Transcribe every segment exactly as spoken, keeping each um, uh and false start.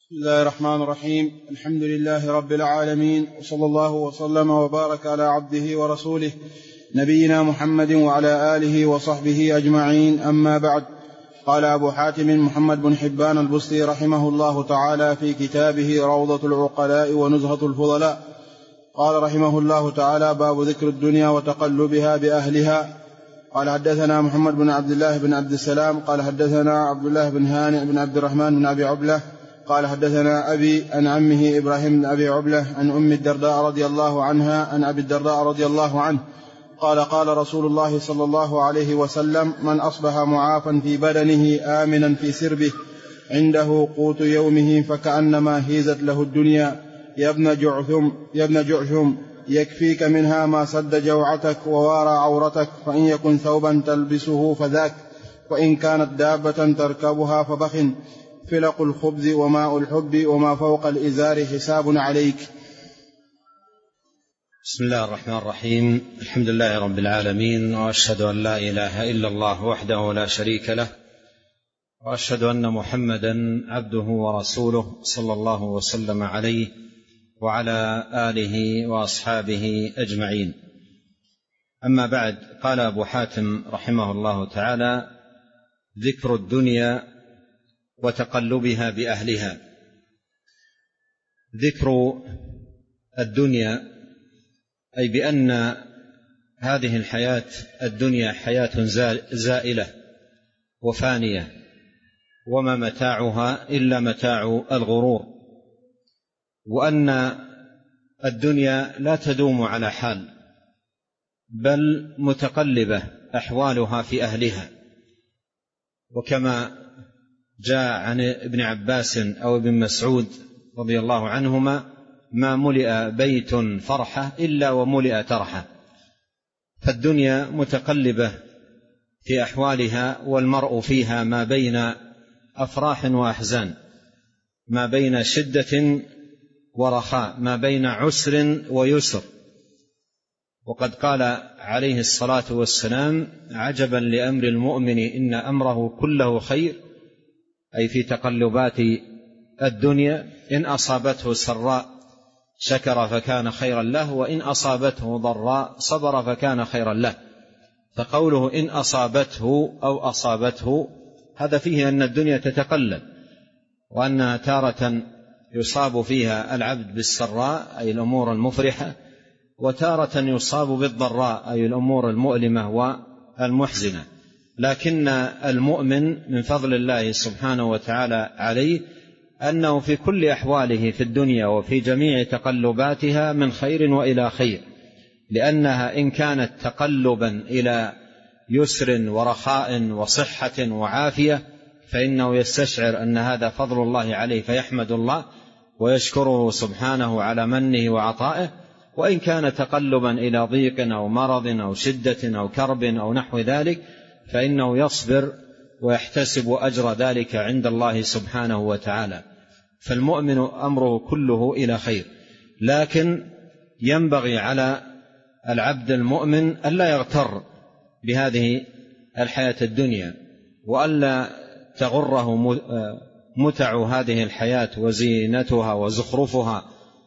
بسم الله الرحمن الرحيم. الحمد لله رب العالمين، وصلى الله وسلم وبارك على عبده ورسوله نبينا محمد وعلى آله وصحبه أجمعين، أما بعد. قال أبو حاتم محمد بن حبان البصري رحمه الله تعالى في كتابه روضة العقلاء ونزهة الفضلاء، قال رحمه الله تعالى: باب ذكر الدنيا وتقلبها بأهلها. قال حدثنا محمد بن عبد الله بن عبد السلام قال حدثنا عبد الله بن هانئ بن عبد الرحمن بن أبي عبلة قال حدثنا أبي عن عمه إبراهيم بن أبي عبلة عن أم الدرداء رضي الله عنها عن أبي الدرداء رضي الله عنه قال: قال رسول الله صلى الله عليه وسلم: من أصبح معافا في بدنه آمنا في سربه عنده قوت يومه فكأنما هيزت له الدنيا. يا ابن جعثم يا ابن جعثم يكفيك منها ما سد جوعتك ووارى عورتك، فإن يكن ثوبا تلبسه فذاك، وإن كانت دابة تركبها فبخن. فلق الخبز وماء الحب وما فوق الإزار حساب عليك. بسم الله الرحمن الرحيم. الحمد لله رب العالمين، وأشهد أن لا إله إلا الله وحده لا شريك له، وأشهد أن محمدا عبده ورسوله صلى الله وسلم عليه وعلى آله وأصحابه أجمعين. أما بعد، قال أبو حاتم رحمه الله تعالى: ذكر الدنيا وتقلبها بأهلها. ذكر الدنيا أي بأن هذه الحياة الدنيا حياة زائلة وفانية، وما متاعها إلا متاع الغرور، وأن الدنيا لا تدوم على حال، بل متقلبة أحوالها في أهلها. وكما جاء عن ابن عباس أو ابن مسعود رضي الله عنهما: ما ملئ بيت فرحة إلا وملئ ترحة. فالدنيا متقلبة في أحوالها، والمرء فيها ما بين أفراح وأحزان، ما بين شدة ورخاء، ما بين عسر ويسر. وقد قال عليه الصلاة والسلام: عجبا لأمر المؤمن إن أمره كله خير، أي في تقلبات الدنيا. إن أصابته سراء شكر فكان خيرا له، وإن أصابته ضراء صبر فكان خيرا له. فقوله إن أصابته أو أصابته هذا فيه أن الدنيا تتقلب، وأنها تارة يصاب فيها العبد بالسراء أي الأمور المفرحة، وتارة يصاب بالضراء أي الأمور المؤلمة والمحزنة. لكن المؤمن من فضل الله سبحانه وتعالى عليه أنه في كل أحواله في الدنيا وفي جميع تقلباتها من خير وإلى خير، لأنها إن كانت تقلبا إلى يسر ورخاء وصحة وعافية فإنه يستشعر أن هذا فضل الله عليه فيحمد الله ويشكره سبحانه على منه وعطائه. وإن كان تقلبا إلى ضيق أو مرض أو شدة أو كرب أو نحو ذلك فإنه يصبر ويحتسب أجر ذلك عند الله سبحانه وتعالى. فالمؤمن أمره كله إلى خير، لكن ينبغي على العبد المؤمن ألا يغتر بهذه الحياة الدنيا، وألا تغره متع هذه الحياة وزينتها وزخرفها.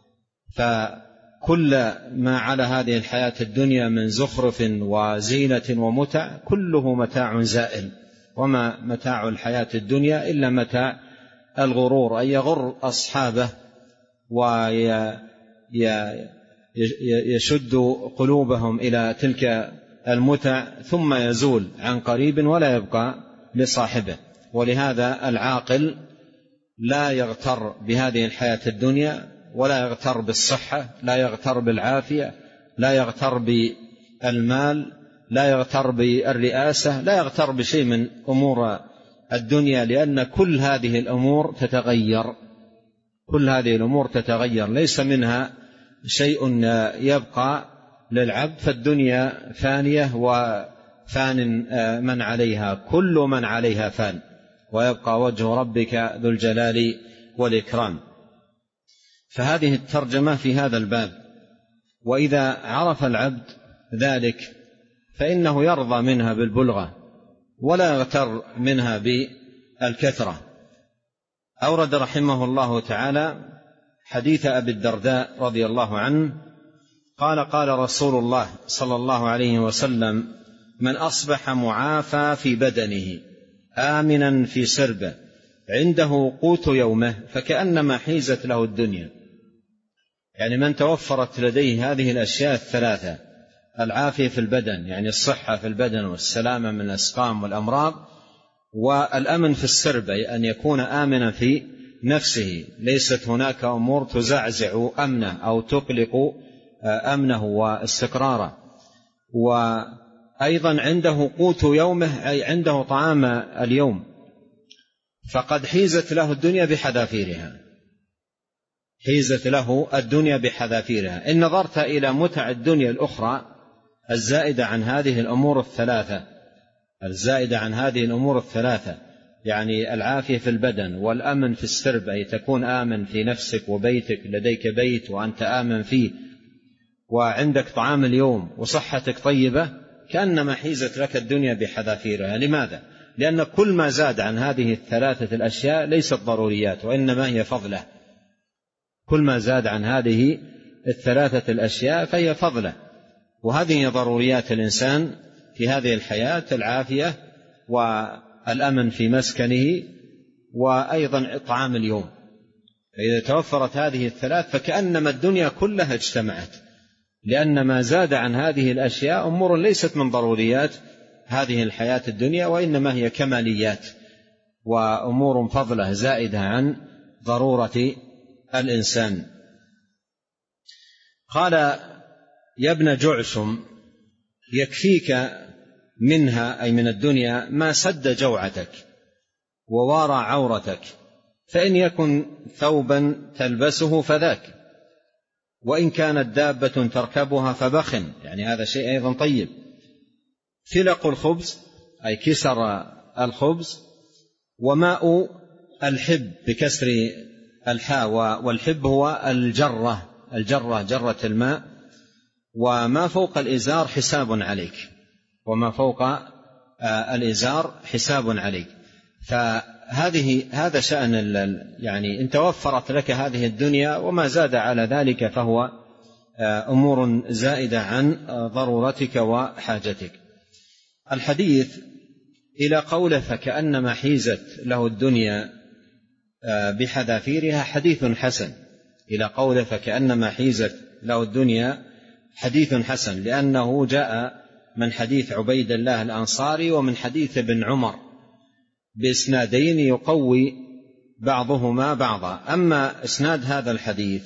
فكل ما على هذه الحياة الدنيا من زخرف وزينة ومتع كله متاع زائل، وما متاع الحياة الدنيا إلا متاع الغرور، أي يغر أصحابه ويشد قلوبهم إلى تلك المتع ثم يزول عن قريب ولا يبقى لصاحبه. ولهذا العاقل لا يغتر بهذه الحياة الدنيا، ولا يغتر بالصحة، لا يغتر بالعافية، لا يغتر بالمال، لا يغتر بالرئاسة، لا يغتر بشيء من أمور الدنيا، لأن كل هذه الأمور تتغير، كل هذه الأمور تتغير، ليس منها شيء يبقى للعبد. فالدنيا فانية وفان من عليها، كل من عليها فان، ويبقى وجه ربك ذو الجلال والإكرام. فهذه الترجمة في هذا الباب. وإذا عرف العبد ذلك فإنه يرضى منها بالبلغة ولا يغتر منها بالكثرة. أورد رحمه الله تعالى حديث أبي الدرداء رضي الله عنه قال قال رسول الله صلى الله عليه وسلم: من أصبح معافى في بدنه آمنا في سربه عنده قوت يومه فكأنما حيزت له الدنيا. يعني من توفرت لديه هذه الأشياء الثلاثة: العافية في البدن يعني الصحة في البدن والسلامة من الأسقام والأمراض، والأمن في السرب أن يكون آمنا في نفسه، ليست هناك أمور تزعزع أمنه أو تقلق أمنه واستقراره، وأيضا عنده قوت يومه أي عنده طعام اليوم، فقد حيزت له الدنيا بحذافيرها، حيزت له الدنيا بحذافيرها. إن نظرت إلى متع الدنيا الأخرى الزائدة عن هذه الأمور الثلاثة الزائدة عن هذه الأمور الثلاثة يعني العافية في البدن والأمن في السرب أي تكون آمن في نفسك وبيتك، لديك بيت وأنت آمن فيه وعندك طعام اليوم وصحتك طيبة، كأنما حيزت لك الدنيا بحذافيرها. لماذا؟ لأن كل ما زاد عن هذه الثلاثة الأشياء ليست ضروريات وإنما هي فضلة. كل ما زاد عن هذه الثلاثة الأشياء فهي فضلة، وهذه ضروريات الإنسان في هذه الحياة: العافية والأمن في مسكنه وأيضا طعام اليوم. فإذا توفرت هذه الثلاث فكأنما الدنيا كلها اجتمعت، لأن ما زاد عن هذه الأشياء أمور ليست من ضروريات هذه الحياة الدنيا وإنما هي كماليات وأمور فضلة زائدة عن ضرورة الإنسان. قال: يا ابن جعشم يكفيك منها أي من الدنيا ما سد جوعتك ووارى عورتك، فإن يكن ثوبا تلبسه فذاك، وإن كانت دابة تركبها فبخن، يعني هذا شيء أيضا طيب. فلق الخبز أي كسر الخبز، وماء الحب بكسر الحاء، والحب هو الجرة الجرة جرة الماء، وما فوق الإزار حساب عليك، وما فوق الإزار حساب عليك. فهذه هذا شأن يعني إن توفرت لك هذه الدنيا وما زاد على ذلك فهو أمور زائدة عن ضرورتك وحاجتك. الحديث إلى قوله فكأنما حيزت له الدنيا بحذافيرها حديث حسن. إلى قوله فكأنما حيزت له الدنيا حديث حسن، لأنه جاء من حديث عبيد الله الأنصاري ومن حديث ابن عمر بإسنادين يقوي بعضهما بعضا. أما إسناد هذا الحديث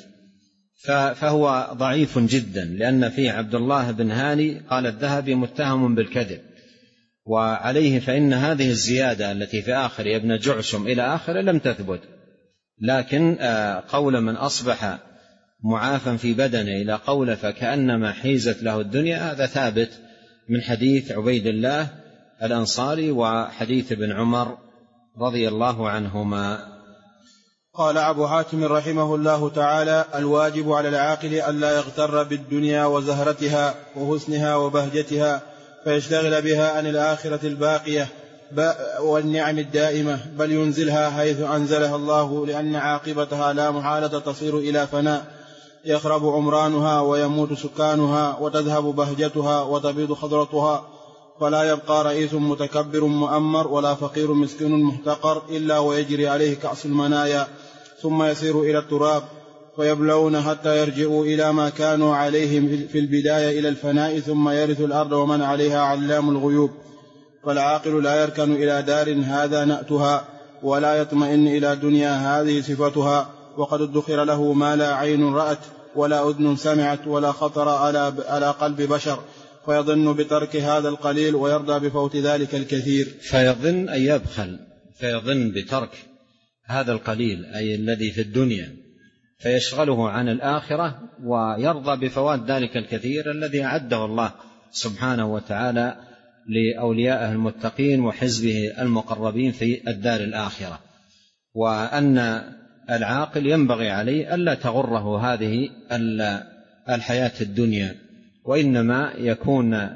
فهو ضعيف جدا، لأن فيه عبد الله بن هاني قال الذهبي متهم بالكذب، وعليه فإن هذه الزيادة التي في آخر يا ابن جعشم إلى آخر لم تثبت. لكن قول من أصبح معافا في بدنه إلى قول فكأنما حيزت له الدنيا هذا ثابت من حديث عبيد الله الأنصاري وحديث ابن عمر رضي الله عنهما. قال أبو حاتم رحمه الله تعالى: الواجب على العاقل ألا يغتر بالدنيا وزهرتها وحسنها وبهجتها فيشتغل بها عن الآخرة الباقية والنعم الدائمة، بل ينزلها حيث أنزلها الله، لأن عاقبتها لا محالة تصير إلى فناء يخرب عمرانها ويموت سكانها وتذهب بهجتها وتبيض خضرتها، فلا يبقى رئيس متكبر مؤمر ولا فقير مسكين محتقر إلا ويجري عليه كأس المنايا، ثم يسير إلى التراب فيبلون حتى يرجعوا إلى ما كانوا عليه في البداية إلى الفناء، ثم يرث الأرض ومن عليها علام الغيوب. فالعاقل لا يركن إلى دار هذا نأتها ولا يطمئن إلى دنيا هذه صفتها، وقد ادخر له ما لا عين رأت ولا أذن سمعت ولا خطر على على قلب بشر، فيظن بترك هذا القليل ويرضى بفوت ذلك الكثير. فيظن أن يبخل، فيظن بترك هذا القليل أي الذي في الدنيا فيشغله عن الآخرة، ويرضى بفوات ذلك الكثير الذي أعده الله سبحانه وتعالى لأوليائه المتقين وحزبه المقربين في الدار الآخرة. وأن العاقل ينبغي عليه ألا تغره هذه الحياة الدنيا، وإنما يكون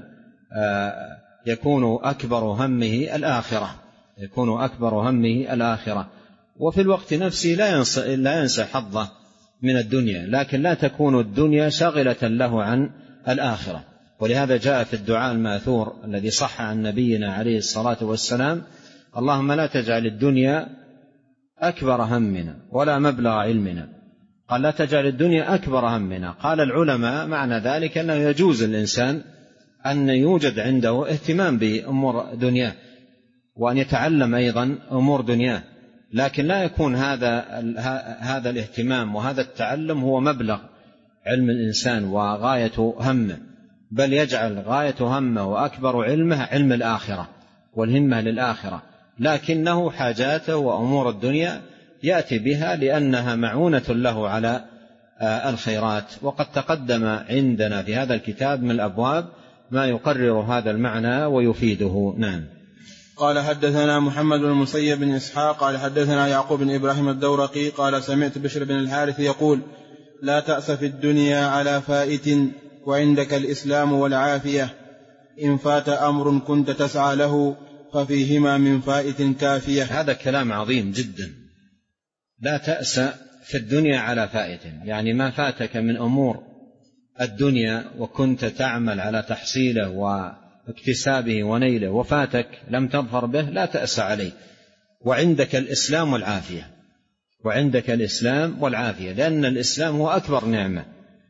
يكون أكبر همه الآخرة يكون أكبر همه الآخرة وفي الوقت نفسه لا ينسى, لا ينسى حظه من الدنيا، لكن لا تكون الدنيا شاغلة له عن الآخرة. ولهذا جاء في الدعاء الماثور الذي صح عن نبينا عليه الصلاة والسلام: اللهم لا تجعل الدنيا أكبر همنا ولا مبلغ علمنا. قال لا تجعل الدنيا أكبر همنا. قال العلماء معنى ذلك أنه يجوز الإنسان أن يوجد عنده اهتمام بأمور دنياه وأن يتعلم أيضا أمور دنياه، لكن لا يكون هذا هذا الاهتمام وهذا التعلم هو مبلغ علم الإنسان وغاية همه، بل يجعل غاية همه وأكبر علمه علم الآخرة والهمة للآخرة، لكنه حاجاته وأمور الدنيا يأتي بها لأنها معونة له على الخيرات. وقد تقدم عندنا في هذا الكتاب من الأبواب ما يقرر هذا المعنى ويفيده. نعم. قال حدثنا محمد بن المسيب بن إسحاق قال حدثنا يعقوب بن إبراهيم الدورقي قال سمعت بشر بن الحارث يقول: لا تأس في الدنيا على فائت وعندك الإسلام والعافية، إن فات أمر كنت تسعى له ففيهما من فائت كافية. هذا كلام عظيم جدا. لا تأس في الدنيا على فائت، يعني ما فاتك من أمور الدنيا وكنت تعمل على تحصيله واكتسابه ونيله وفاتك لم تظفر به، لا تأس عليه. وعندك الإسلام والعافية، وعندك الإسلام والعافية، لأن الإسلام هو أكبر نعمة،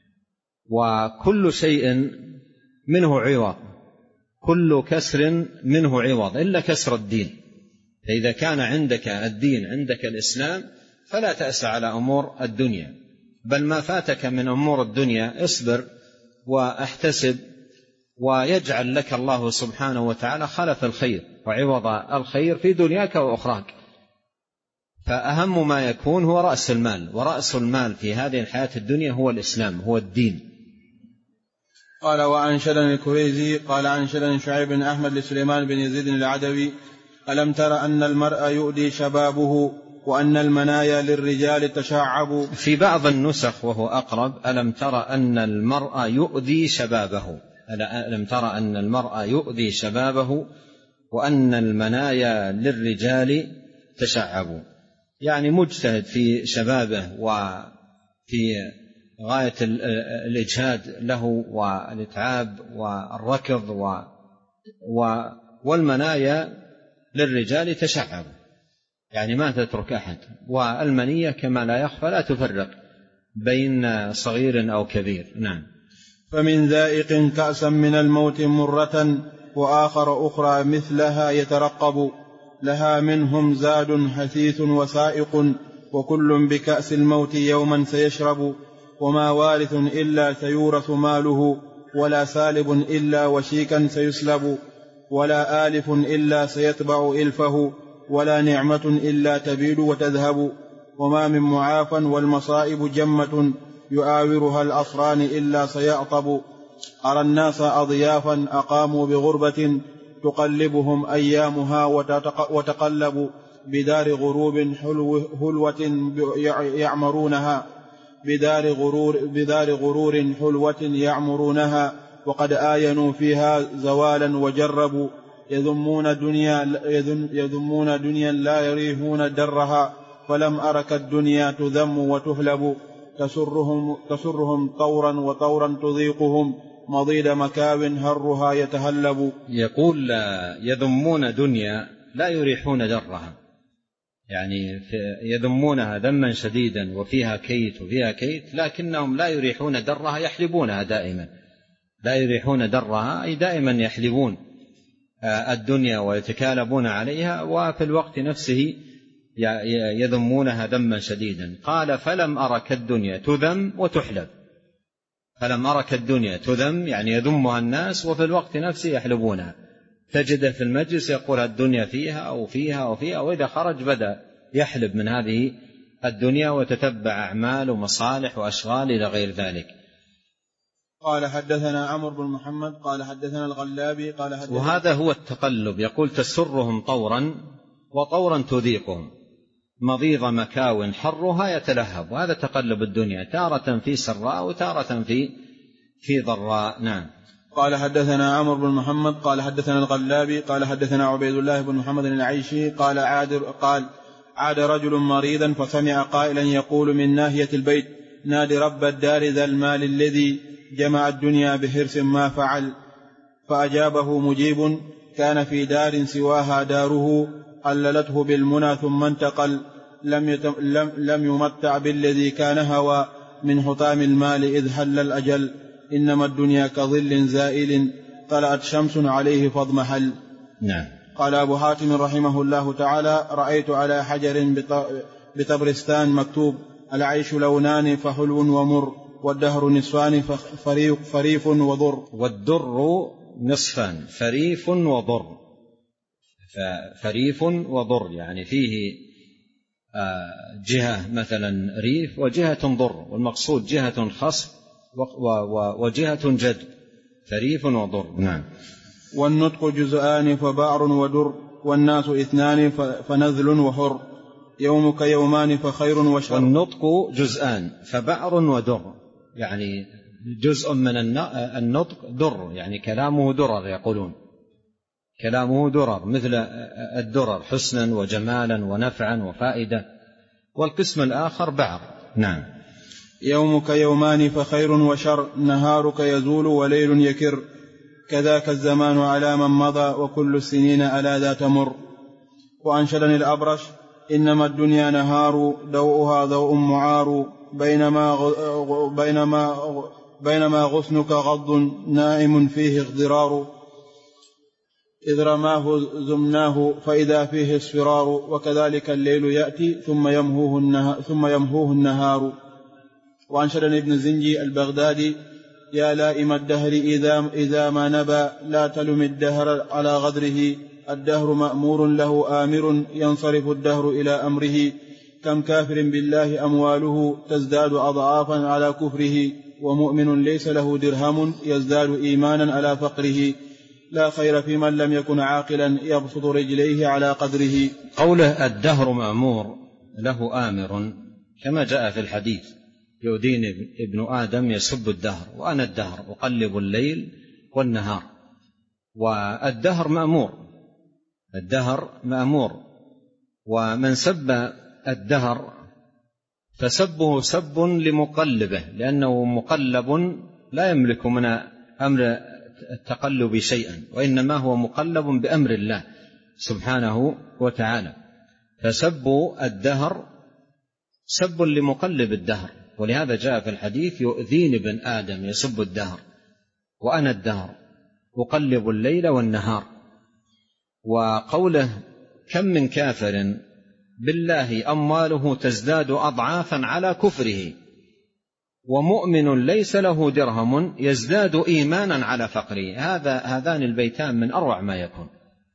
وكل شيء منه عوض، كل كسر منه عوض إلا كسر الدين. فإذا كان عندك الدين، عندك الإسلام، فلا تأس على أمور الدنيا، بل ما فاتك من أمور الدنيا اصبر واحتسب، ويجعل لك الله سبحانه وتعالى خلف الخير وعوض الخير في دنياك وأخراك. فأهم ما يكون هو رأس المال، ورأس المال في هذه الحياة الدنيا هو الإسلام، هو الدين. قال: وأنشدني الكريزي قال أنشدني شعيب بن أحمد لسليمان بن يزيد العدوي: ألم تر أن المرء يؤدي شبابه وأن المنايا للرجال تشعب. في بعض النسخ وهو أقرب: ألم تر أن المرء يؤدي شبابه، ألم تر أن المرء يؤدي شبابه وأن المنايا للرجال تشعب، يعني مجتهد في شبابه وفي غاية الإجهاد له والإتعاب والركض والمنايا للرجال تشعب، يعني ما تترك أحد. والمنية كما لا يخفى لا تفرق بين صغير أو كبير. نعم. فمن ذائق كأسا من الموت مرة وآخر أخرى مثلها يترقب، لها منهم زاد حثيث وسائق وكل بكأس الموت يوما سيشرب، وما وارث إلا سيورث ماله ولا سالب إلا وشيكا سيسلب، ولا آلف إلا سيتبع إلفه ولا نعمة إلا تبيد وتذهب، وما من معافى والمصائب جمة يؤاورها الأصران إلا سيعطب. أرى الناس أضيافا أقاموا بغربة تقلبهم أيامها وتقلب، بدار غروب حلوة يعمرونها بدار غرور, بدار غرور حلوة يعمرونها، وقد آينوا فيها زوالا وجربوا، يذمون دنيا, يذمون دنيا لا يريهون درها، فلم أرك الدنيا تذم وتهلب، تسرهم, تسرهم طورا وطورا تضيقهم مضيد مكاو هرها يتهلب. يقول يذمون دنيا لا يريحون درها، يعني يذمونها ذما شديدا وفيها كيت وفيها كيت، لكنهم لا يريحون درها، يحلبونها دائما، لا يريحون درها أي دائما يحلبون الدنيا ويتكالبون عليها، وفي الوقت نفسه يذمونها ذما شديدا. قال: فلم أرك الدنيا تذم وتحلب، فلم أرك الدنيا تذم يعني يذمها الناس وفي الوقت نفسه يحلبونها. تجده في المجلس يقول الدنيا فيها أو فيها أو فيها، وإذا خرج بدأ يحلب من هذه الدنيا وتتبع أعمال ومصالح وأشغال إلى غير ذلك. قال: حدثنا عمرو بن محمد قال حدثنا الغلابي قال حدثنا. وهذا هو التقلب، يقول: تسرهم طورا وطورا تذيقهم مضيض مكاو حرها يتلهب. وهذا تقلب الدنيا، تارة في سراء وتارة في في ضراء. نعم. قال: حدثنا عمرو بن محمد قال حدثنا الغلابي قال حدثنا عبيد الله بن محمد العيشي قال عادر قال عاد رجل مريضا فسمع قائلا يقول من ناحية البيت نادي رب الدار ذا المال الذي جمع الدنيا بحرص ما فعل. فأجابه مجيب كان في دار سواها داره عللته بالمنى ثم انتقل لم, يتم لم, لم يمتع بالذي كان هوى من حطام المال إذ حل الأجل. إنما الدنيا كظل زائل طلعت شمس عليه فاضمحل. نعم. قال أبو حاتم رحمه الله تعالى رأيت على حجر بطبرستان مكتوب العيش لونان فحلو ومر والدهر نصفان فريف وضر. والدر نصفان فريف وضر. فريف وضر يعني فيه جهة مثلا ريف وجهة ضر، والمقصود جهة خصب وجهة جد، فريف وضر. نعم. والنطق جزءان فبعر ودر والناس اثنان فنذل وحر يومك يومان فخير وشر. والنطق جزءان فبعر ودر يعني جزء من النطق در يعني كلامه درر، يقولون كلامه درر مثل الدرر حسنا وجمالا ونفعا وفائدة. والقسم الآخر بعر. نعم. يومك يومان فخير وشر نهارك يزول وليل يكر كذاك الزمان على من مضى وكل السنين على ذا تمر. وأنشدني الأبرش إنما الدنيا نهار ضوءها ضوء معار بينما, بينما, بينما غصنك غض نائم فيه اغضرار إذ رماه زمناه فإذا فيه اصفرار وكذلك الليل يأتي ثم يمهوه النهار, ثم يمهوه النهار. وأنشدني ابن زنجي البغدادي يا لائم الدهر إذا, إذا ما نبى لا تلم الدهر على غدره الدهر مأمور له آمر ينصرف الدهر إلى أمره كم كافر بالله أمواله تزداد أضعافا على كفره ومؤمن ليس له درهم يزداد إيمانا على فقره لا خير في من لم يكن عاقلا يبسط رجليه على قدره. قوله الدهر مأمور له آمر كما جاء في الحديث يؤذيني ابن آدم يسب الدهر وأنا الدهر أقلب الليل والنهار. والدهر مأمور، الدهر مأمور، ومن سب الدهر فسبه سب لمقلبه لأنه مقلب لا يملك من أمر التقلب شيئا وإنما هو مقلب بأمر الله سبحانه وتعالى. فسب الدهر سب لمقلب الدهر، ولهذا جاء في الحديث يؤذيني ابن آدم يسب الدهر وأنا الدهر أقلب الليل والنهار. وقوله كم من كافر بالله أمواله تزداد أضعافا على كفره ومؤمن ليس له درهم يزداد إيمانا على فقره، هذا هذان البيتان من أروع ما يكون.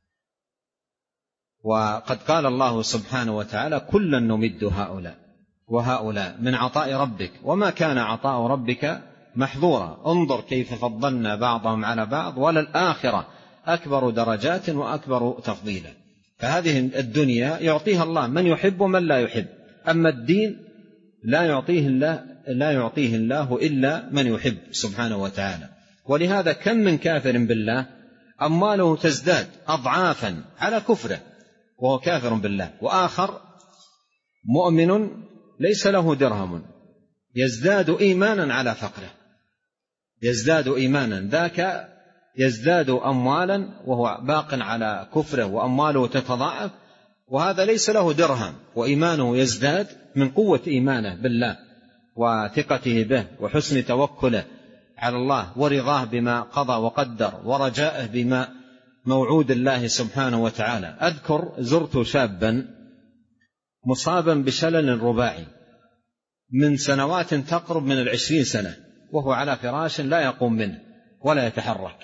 وقد قال الله سبحانه وتعالى كلا نمد هؤلاء وهؤلاء من عطاء ربك وما كان عطاء ربك محظورا انظر كيف فضلنا بعضهم على بعض وللآخرة أكبر درجات وأكبر تفضيلا. فهذه الدنيا يعطيها الله من يحب ومن لا يحب، أما الدين لا يعطيه الله, لا يعطيه الله إلا من يحب سبحانه وتعالى. ولهذا كم من كافر بالله أمواله تزداد أضعافا على كفره وهو كافر بالله، وآخر مؤمن ليس له درهم يزداد إيمانا على فقره، يزداد إيمانا، ذاك يزداد أموالا وهو باق على كفره وأمواله تتضاعف، وهذا ليس له درهم وإيمانه يزداد من قوة إيمانه بالله وثقته به وحسن توكله على الله ورضاه بما قضى وقدر ورجائه بما موعود الله سبحانه وتعالى. أذكر زرت شابا مصابا بشلل رباعي من سنوات تقرب من العشرين سنة وهو على فراش لا يقوم منه ولا يتحرك،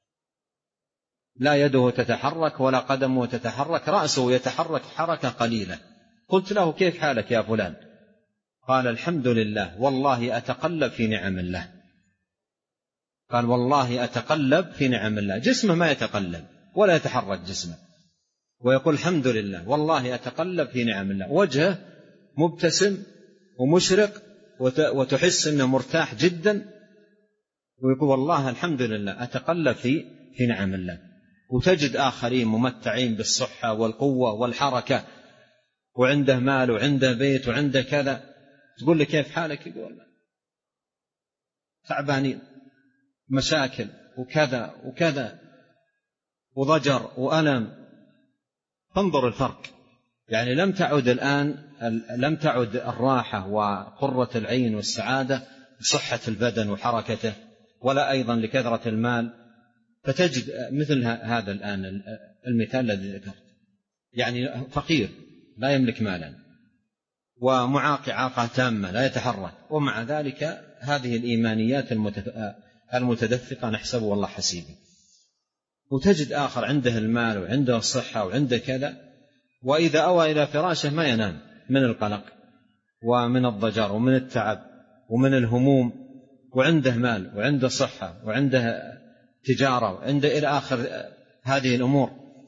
لا يده تتحرك ولا قدمه تتحرك، رأسه يتحرك حركة قليلة. قلت له كيف حالك يا فلان؟ قال الحمد لله والله أتقلب في نعم الله. قال والله أتقلب في نعم الله، جسمه ما يتقلب ولا يتحرك جسمه ويقول الحمد لله والله أتقلب في نعم الله، وجهه مبتسم ومشرق وتحس أنه مرتاح جدا ويقول والله الحمد لله أتقلب في في نعم الله. وتجد آخرين ممتعين بالصحة والقوة والحركة وعنده مال وعنده بيت وعنده كذا، تقول له كيف حالك؟ يقول تعبانين، مشاكل وكذا وكذا وضجر وألم. فانظر الفرق، يعني لم تعد الآن لم تعد الراحة وقرة العين والسعادة صحة البدن وحركته، ولا أيضا لكثرة المال. فتجد مثل هذا الآن المثال الذي ذكرت، يعني فقير لا يملك مالا ومعاق إعاقة تامة لا يتحرك، ومع ذلك هذه الإيمانيات المتدفقة نحسبه والله حسيبه. وتجد آخر عنده المال وعنده الصحة وعنده كذا، وإذا أوى إلى فراشه ما ينام من القلق ومن الضجر ومن التعب ومن الهموم، وعنده مال وعنده صحة وعنده تجارة وعنده إلى آخر هذه الأمور.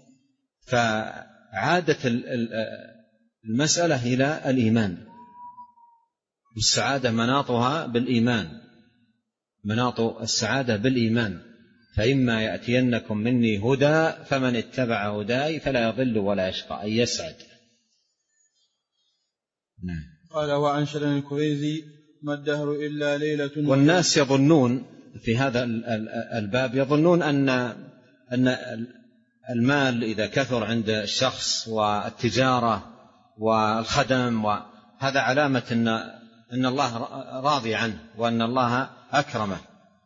فعادت المسألة إلى الإيمان، والسعادة مناطها بالإيمان، مناط السعادة بالإيمان. فإما يأتينكم مني هدى فمن اتبع هداي فلا يضل ولا يشقى، أي يسعد. نعم. قال وأنشدني الكريزي ما الدهر إلا ليلة. والناس يظنون في هذا الباب، يظنون أن أن المال إذا كثر عند الشخص والتجارة والخدم وهذا علامة أن أن الله راضي عنه وأن الله أكرمه،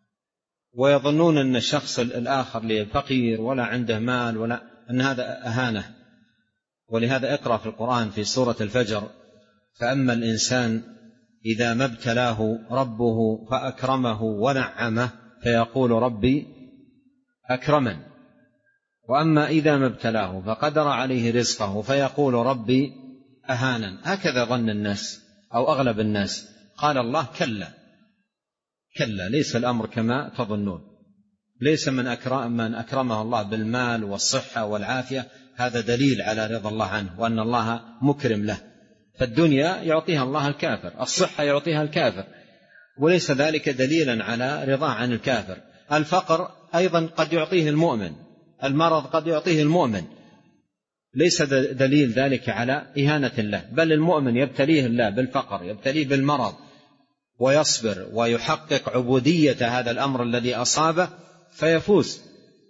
ويظنون أن الشخص الآخر اللي فقير ولا عنده مال ولا أن هذا أهانة. ولهذا اقرأ في القرآن في سورة الفجر: فأما الإنسان إذا ما ابتلاه ربه فأكرمه ونعمه فيقول ربي أكرمن، وأما إذا ما ابتلاه فقدر عليه رزقه فيقول ربي أهانن. هكذا ظن الناس أو أغلب الناس. قال الله: كلا كلا، ليس الأمر كما تظنون. ليس من أكرم من أكرمه الله بالمال والصحة والعافية هذا دليل على رضا الله عنه وأن الله مكرم له. فالدنيا يعطيها الله الكافر، الصحة يعطيها الكافر، وليس ذلك دليلا على رضا عن الكافر. الفقر أيضا قد يعطيه المؤمن، المرض قد يعطيه المؤمن، ليس دليل ذلك على إهانة الله. بل المؤمن يبتليه الله بالفقر، يبتليه بالمرض، ويصبر ويحقق عبودية هذا الأمر الذي أصابه، فيفوز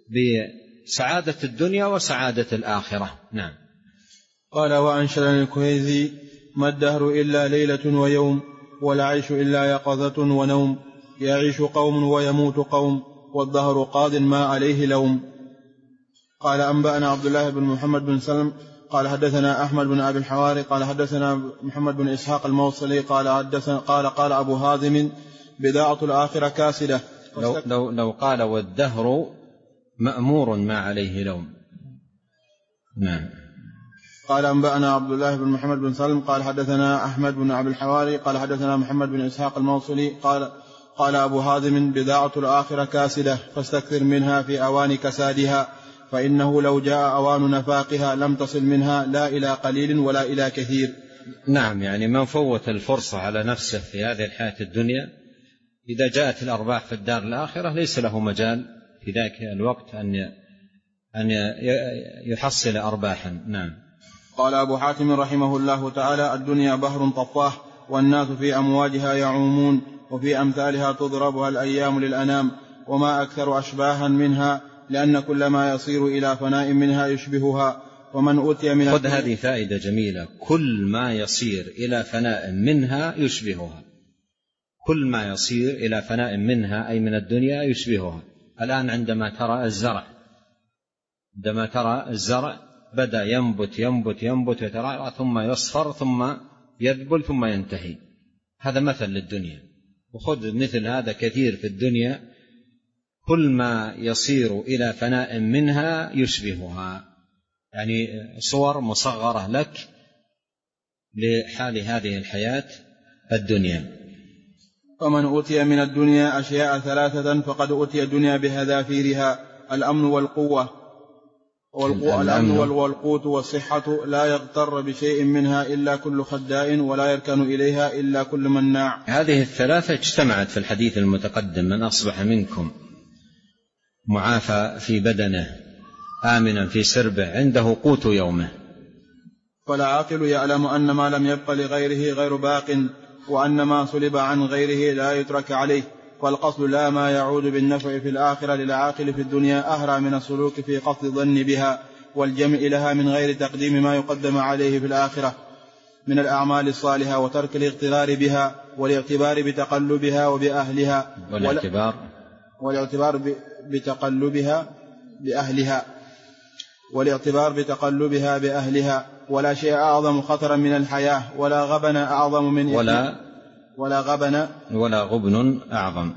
بسعادة الدنيا وسعادة الآخرة. نعم. قال وأنشدني الكهيزي ما الدهر إلا ليلة ويوم، والعيش إلا يقظة ونوم، يعيش قوم ويموت قوم، والدهر قاض ما عليه لوم. قال أنبأنا عبد الله بن محمد بن سلم قال حدثنا أحمد بن أبي الحواري قال حدثنا محمد بن إسحاق الموصلي قال حدثنا قال قال أبو هازم بضاعة الآخرة كاسدة. لو, لو, لو قال والدهر مأمور ما عليه لوم. نعم. قال أنبأنا عبد الله بن محمد بن سلم قال حدثنا أحمد بن أبي الحواري قال حدثنا محمد بن إسحاق الموصلي قال قال أبو هازم بضاعة الآخرة كاسدة فاستكثر منها في أوان كسادها، فإنه لو جاء أوان نفاقها لم تصل منها لا إلى قليل ولا إلى كثير. نعم، يعني من فوت الفرصة على نفسه في هذه الحياة الدنيا إذا جاءت الأرباح في الدار الآخرة ليس له مجال في ذاك الوقت أن أن يحصل أرباحا. نعم. قال أبو حاتم رحمه الله تعالى الدنيا بحر طفاه، والناس في أمواجها يعومون، وفي أمثالها تضربها الأيام للأنام، وما أكثر أشباها منها، لأن كل ما يصير إلى فناء منها يشبهها. ومن أوتي من خذ هذه فائدة جميلة: كل ما يصير إلى فناء منها يشبهها. كل ما يصير إلى فناء منها أي من الدنيا يشبهها. الآن عندما ترى الزرع عندما ترى الزرع بدأ ينبت ينبت ينبت ويترعرع ثم يصفر ثم يذبل ثم ينتهي، هذا مثل للدنيا. وخذ مثل هذا كثير في الدنيا، كل ما يصير إلى فناء منها يشبهها، يعني صور مصغرة لك لحال هذه الحياة الدنيا. فمن أوتي من الدنيا أشياء ثلاثة فقد أوتي الدنيا بهذافيرها: الأمن والقوة والأمن والقوت والصحة، لا يغتر بشيء منها إلا كل خداء، ولا يركن إليها إلا كل مناع. هذه الثلاثة اجتمعت في الحديث المتقدم: من أصبح منكم معافى في بدنه آمنا في سربه عنده قوت يومه. فالعاقل يعلم أن ما لم يبق لغيره غير باق، وأن ما سلب عن غيره لا يترك عليه. والقصد لا ما يعود بالنفع في الآخرة للعاقل في الدنيا أهرى من السلوك في قصد الظن بها والجمع لها من غير تقديم ما يقدم عليه في الآخرة من الأعمال الصالحة وترك الاغترار بها والاعتبار بتقلبها وبأهلها والاعتبار والاعتبار بتقلبها بأهلها والاعتبار بتقلبها بأهلها. ولا شيء أعظم خطرا من الحياة، ولا غبن أعظم من ولا ولا غبن ولا غبن أعظم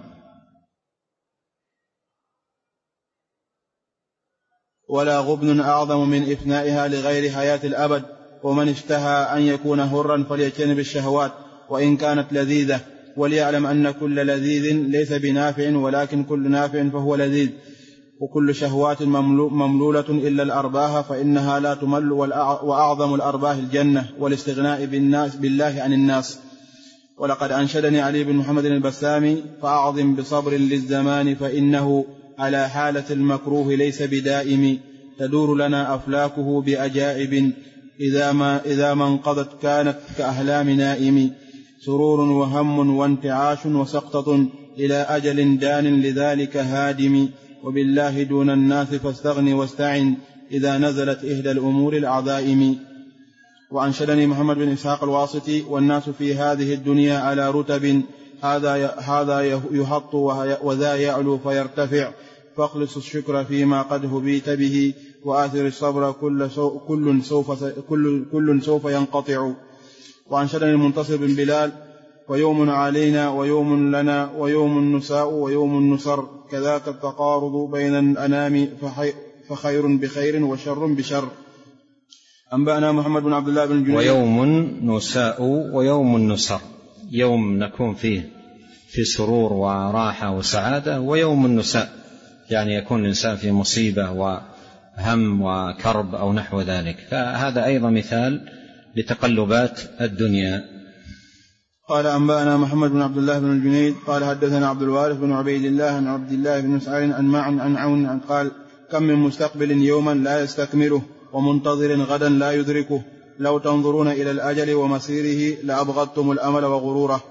ولا غبن أعظم من إفنائها لغير حياة الأبد. ومن اشتهى أن يكون هرا فليجتنب الشهوات وإن كانت لذيذة، وليعلم أن كل لذيذ ليس بنافع، ولكن كل نافع فهو لذيذ. وكل شهوات مملولة إلا الأرباح فإنها لا تمل، وأعظم الأرباح الجنة والاستغناء بالناس بالله عن الناس. ولقد أنشدني علي بن محمد البسامي: فأعظم بصبر للزمان فإنه على حالة المكروه ليس بدائم، تدور لنا أفلاكه بأجائب إذا ما, إذا ما انقضت كانت كأحلام نائم، سرور وهم وانتعاش وسقطة إلى أجل دان لذلك هادم، وبالله دون الناس فاستغن واستعن إذا نزلت إهدى الأمور العظائم. وأنشدني محمد بن إسحاق الواسطي: والناس في هذه الدنيا على رتب، هذا هذا يهط وذا يعلو فيرتفع، فاخلص الشكر فيما قد هبيت به، وآثر الصبر كل سو كل سوف كل كل سوف ينقطع. وأنشدني المنتصر بن بلال: ويوم علينا ويوم لنا ويوم نساء ويوم نصر، كذاك التقارض بين الأنام، فخير بخير وشر بشر. أنبأنا محمد بن عبد الله بن الجنيد: ويوم نساء ويوم نصر، يوم نكون فيه في سرور وراحة وسعادة، ويوم النساء يعني يكون الإنسان في مصيبة وهم وكرب أو نحو ذلك. فهذا أيضا مثال لتقلبات الدنيا. قال: أنبأنا محمد بن عبد الله بن الجنيد قال: حدثنا عبد الوارث بن عبيد الله عن عبد الله بن مسعود عن معن عن عون عن قال: كم من مستقبل يوما لا يستكمله، ومنتظر غدا لا يدركه، لو تنظرون إلى الأجل ومسيره لأبغضتم الأمل وغروره.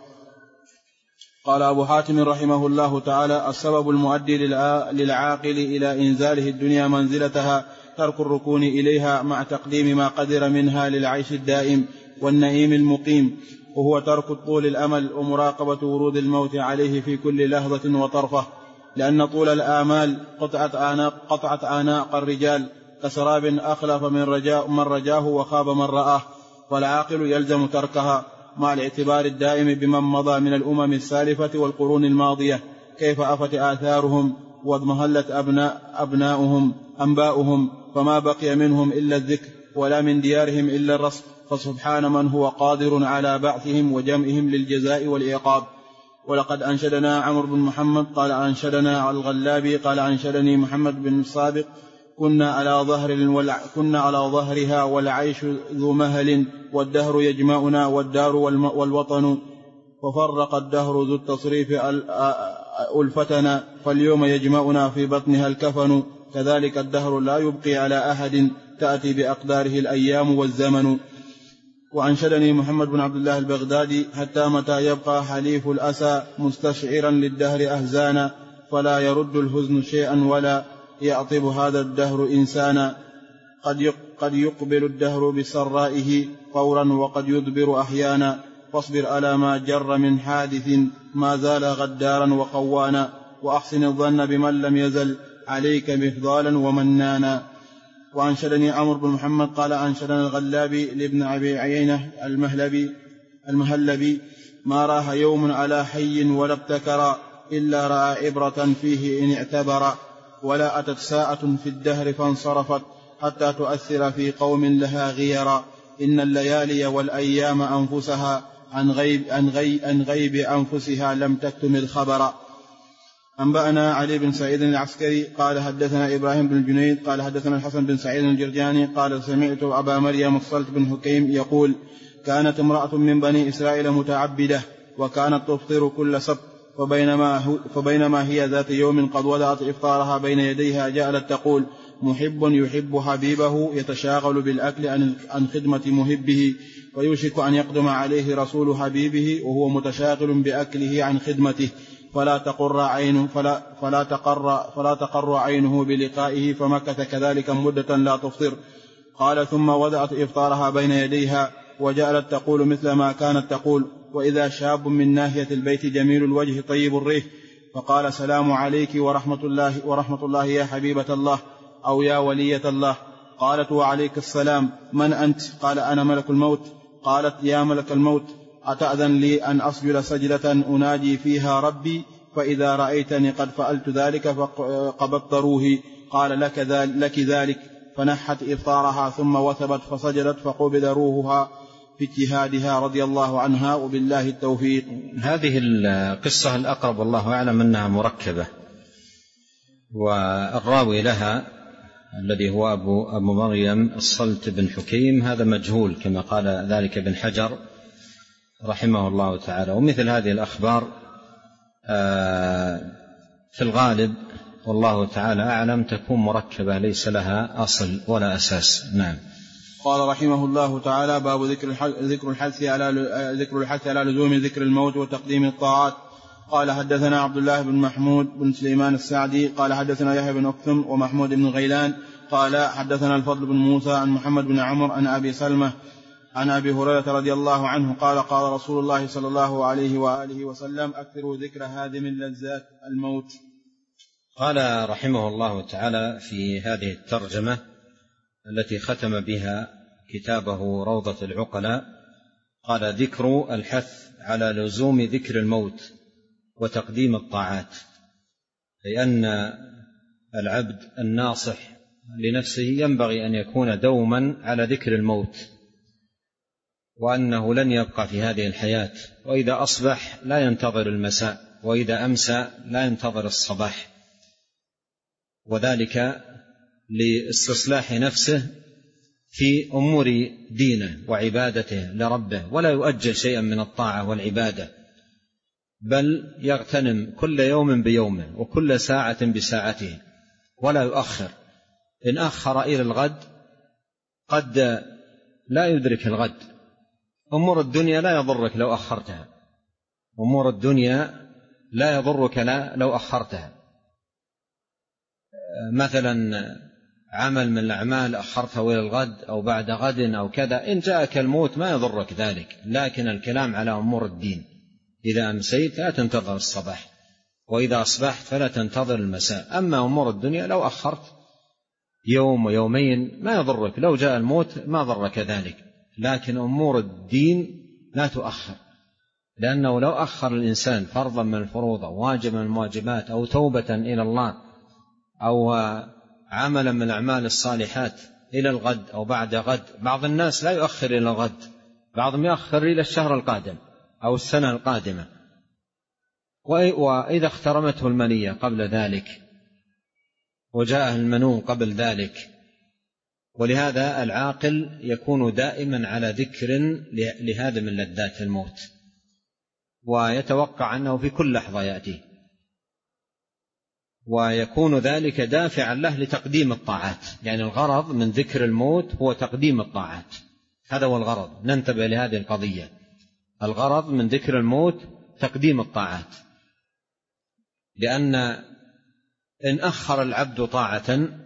قال أبو حاتم رحمه الله تعالى: السبب المؤدي للعاقل إلى إنزاله الدنيا منزلتها ترك الركون إليها مع تقديم ما قدر منها للعيش الدائم والنعيم المقيم، وهو ترك طول الأمل ومراقبة ورود الموت عليه في كل لحظة وطرفة، لأن طول الآمال قطعت آناق, قطعت آناق الرجال كسراب أخلف من, رجاء من رجاه وخاب من رآه، والعاقل يلزم تركها مع الاعتبار الدائم بمن مضى من الأمم السالفة والقرون الماضية، كيف أفت آثارهم واضمهلت أبناء أبناؤهم أنباؤهم، فما بقي منهم إلا الذكر ولا من ديارهم إلا الرصد، فسبحان من هو قادر على بعثهم وجمعهم للجزاء والعقاب. ولقد أنشدنا عمرو بن محمد قال أنشدنا الغلابي قال أنشدني محمد بن السابق: كنا على ظهر والع... كنا على ظهرها والعيش ذو مهل، والدهر يجمعنا والدار والم... والوطن، وفرق الدهر ذو التصريف ألفتنا، فاليوم يجمعنا في بطنها الكفن، كذلك الدهر لا يبقي على أحد تأتي بأقداره الأيام والزمن. وأنشدني محمد بن عبد الله البغدادي: حتى متى يبقى حليف الأسى مستشعرا للدهر أهزانا، فلا يرد الهزن شيئا ولا يعطب هذا الدهر إنسانا، قد يقبل الدهر بسرائه فورا وقد يدبر أحيانا، فاصبر على ما جر من حادث ما زال غدارا وقوانا، وأحسن الظن بمن لم يزل عليك مفضالا ومنانا. وأنشدني عمرو بن محمد قال أنشدنا الغلابي لابن أبي عيينة المهلبي المهلبي: ما راه يوم على حي ولا ابتكر، إلا رأى عبرة فيه إن اعتبر، ولا أتت ساعة في الدهر فانصرفت حتى تؤثر في قوم لها غيرا، إن الليالي والأيام أنفسها عن غيب, عن غيب, عن غيب أنفسها لم تكتم الخبر. أنبأنا علي بن سعيد العسكري قال حدثنا إبراهيم بن الجنيد قال حدثنا الحسن بن سعيد الجرجاني قال سمعت أبا مريم الصلت بن حكيم يقول: كانت امرأة من بني إسرائيل متعبدة، وكانت تفطر كل سبت، فبينما, فبينما هي ذات يوم قد وضعت إفطارها بين يديها جعلت تقول: محب يحب حبيبه يتشاغل بالأكل عن خدمة محبه، ويوشك أن يقدم عليه رسول حبيبه وهو متشاغل بأكله عن خدمته، فلا تقر عينه, فلا فلا تقر, فلا تقر عينه بلقائه، فمكث كذلك مدة لا تفطر. قال ثم وضعت إفطارها بين يديها وجعلت تقول مثل ما كانت تقول: وإذا شاب من ناحية البيت جميل الوجه طيب الريح فقال: سلام عليك ورحمة الله, ورحمة الله يا حبيبة الله أو يا ولية الله. قالت: وعليك السلام، من أنت؟ قال: أنا ملك الموت. قالت: يا ملك الموت، أتأذن لي أن أسجد سجدة أناجي فيها ربي؟ فإذا رأيتني قد فعلت ذلك فقبضت روحي. قال: لك ذلك, لك ذلك. فنحت إفطارها ثم وثبت فسجدت فقبض روحها في اجتهادها رضي الله عنها، وبالله التوفيق. هذه القصة الأقرب والله أعلم أنها مركبة، والراوي لها الذي هو أبو, أبو مريم الصلت بن حكيم هذا مجهول كما قال ذلك ابن حجر رحمه الله تعالى. ومثل هذه الأخبار في الغالب والله تعالى أعلم تكون مركبة ليس لها أصل ولا أساس. نعم. قال رحمه الله تعالى: باب ذكر الحث على ذكر الحث على لزوم ذكر الموت وتقديم الطاعات. قال حدثنا عبد الله بن محمود بن سليمان السعدي قال حدثنا يحيى بن أكثم ومحمود بن غيلان قال حدثنا الفضل بن موسى عن محمد بن عمرو عن أبي سلمة عن أبي هريرة رضي الله عنه قال: قال رسول الله صلى الله عليه وآله وسلم: أكثروا ذكر هادم اللذات الموت. قال رحمه الله تعالى في هذه الترجمة التي ختم بها كتابه روضة العقلاء، قال: ذكر الحث على لزوم ذكر الموت وتقديم الطاعات، لأن العبد الناصح لنفسه ينبغي أن يكون دوما على ذكر الموت، وأنه لن يبقى في هذه الحياة، وإذا أصبح لا ينتظر المساء، وإذا أمسى لا ينتظر الصباح، وذلك لاستصلاح نفسه في أمور دينه وعبادته لربه، ولا يؤجل شيئا من الطاعة والعبادة، بل يغتنم كل يوم بيومه وكل ساعة بساعته ولا يؤخر. إن أخر إلى الغد قد لا يدرك الغد. أمور الدنيا لا يضرك لو أخرتها، أمور الدنيا لا يضرك لا لو أخرتها. مثلا عمل من الأعمال أخرته إلى الغد أو بعد غد أو كذا، إن جاءك الموت ما يضرك ذلك، لكن الكلام على أمور الدين. إذا أمسيت لا تنتظر الصباح، وإذا أصبحت فلا تنتظر المساء. أما أمور الدنيا لو أخرت يوم ويومين ما يضرك، لو جاء الموت ما ضرك ذلك، لكن أمور الدين لا تؤخر، لأنه لو أخر الإنسان فرضا من الفروض أو واجبا من الواجبات أو توبة إلى الله أو عملا من الأعمال الصالحات إلى الغد أو بعد غد. بعض الناس لا يؤخر إلى الغد، بعضهم يؤخر إلى الشهر القادم أو السنة القادمة، وإذا اخترمته المنية قبل ذلك وجاءه المنون قبل ذلك. ولهذا العاقل يكون دائما على ذكر لهذا من لذات الموت، ويتوقع أنه في كل لحظة يأتي، ويكون ذلك دافعا له لتقديم الطاعات. يعني الغرض من ذكر الموت هو تقديم الطاعات، هذا هو الغرض. ننتبه لهذه القضية، الغرض من ذكر الموت تقديم الطاعات، لأن إن أخر العبد طاعة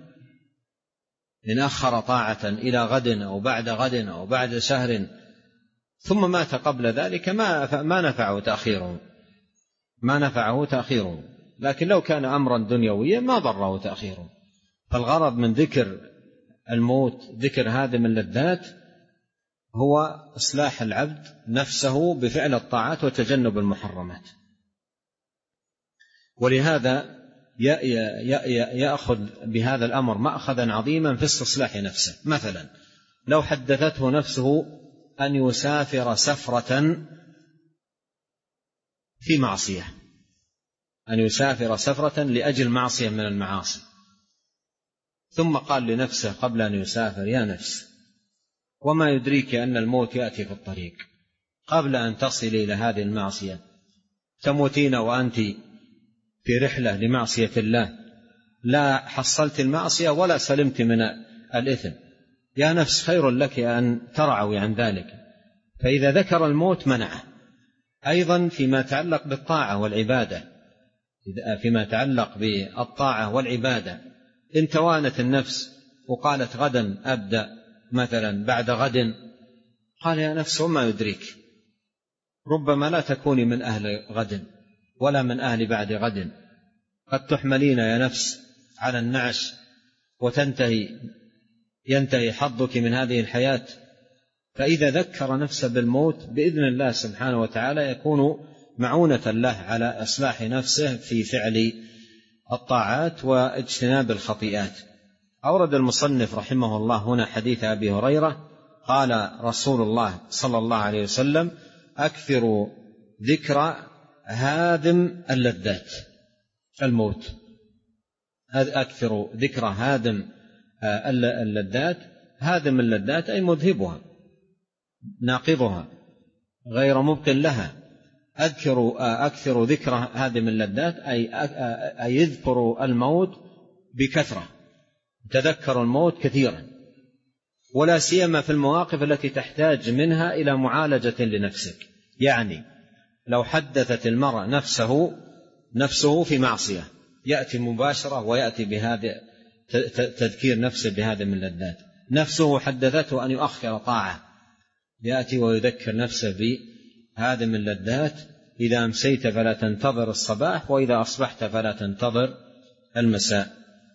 إن أخر طاعة إلى غد أو بعد غد أو بعد شهر ثم مات قبل ذلك ما ما نفعه تأخيره ما نفعه تأخيره لكن لو كان أمرا دنيويا ما ضره تأخيره. فالغرض من ذكر الموت ذكر هذه من اللذات هو إصلاح العبد نفسه بفعل الطاعات وتجنب المحرمات. ولهذا يأخذ بهذا الأمر مأخذا عظيما في استصلاح نفسه. مثلا لو حدثته نفسه أن يسافر سفرة في معصية، أن يسافر سفرة لأجل معصية من المعاصي، ثم قال لنفسه قبل أن يسافر: يا نفس، وما يدريك أن الموت يأتي في الطريق قبل أن تصل إلى هذه المعصية، تموتين وأنت في رحلة لمعصية الله، لا حصلت المعصية ولا سلمت من الإثم. يا نفس خير لك أن ترعوي عن ذلك. فإذا ذكر الموت منعه. أيضا فيما يتعلق بالطاعة والعبادة، فيما يتعلق بالطاعة والعبادة، إن توانت النفس وقالت غدا أبدأ مثلا بعد غد، قال يا نفس وما يدريك، ربما لا تكوني من أهل غد ولا من أهل بعد غد، قد تحملين يا نفس على النعش وتنتهي ينتهي حظك من هذه الحياة. فإذا ذكر نفسه بالموت بإذن الله سبحانه وتعالى يكون معونة له على إصلاح نفسه في فعل الطاعات واجتناب الخطيئات. أورد المصنف رحمه الله هنا حديث أبي هريرة قال رسول الله صلى الله عليه وسلم: أكثروا ذكر هادم اللذات، الموت. أكثروا ذكر هادم اللذات. هادم اللذات أي مذهبها ناقضها غير مبق لها. أذكروا أكثروا ذكر هادم اللذات أي أي يذكروا الموت بكثرة، تذكروا الموت كثيرا، ولا سيما في المواقف التي تحتاج منها إلى معالجة لنفسك. يعني لو حدثت المرء نفسه نفسه في معصية يأتي مباشرة ويأتي بهذا تذكير نفسه بهذا من اللذات. نفسه حدثته أن يؤخر طاعة يأتي ويذكر نفسه بهذا من اللذات. إذا أمسيت فلا تنتظر الصباح، وإذا أصبحت فلا تنتظر المساء.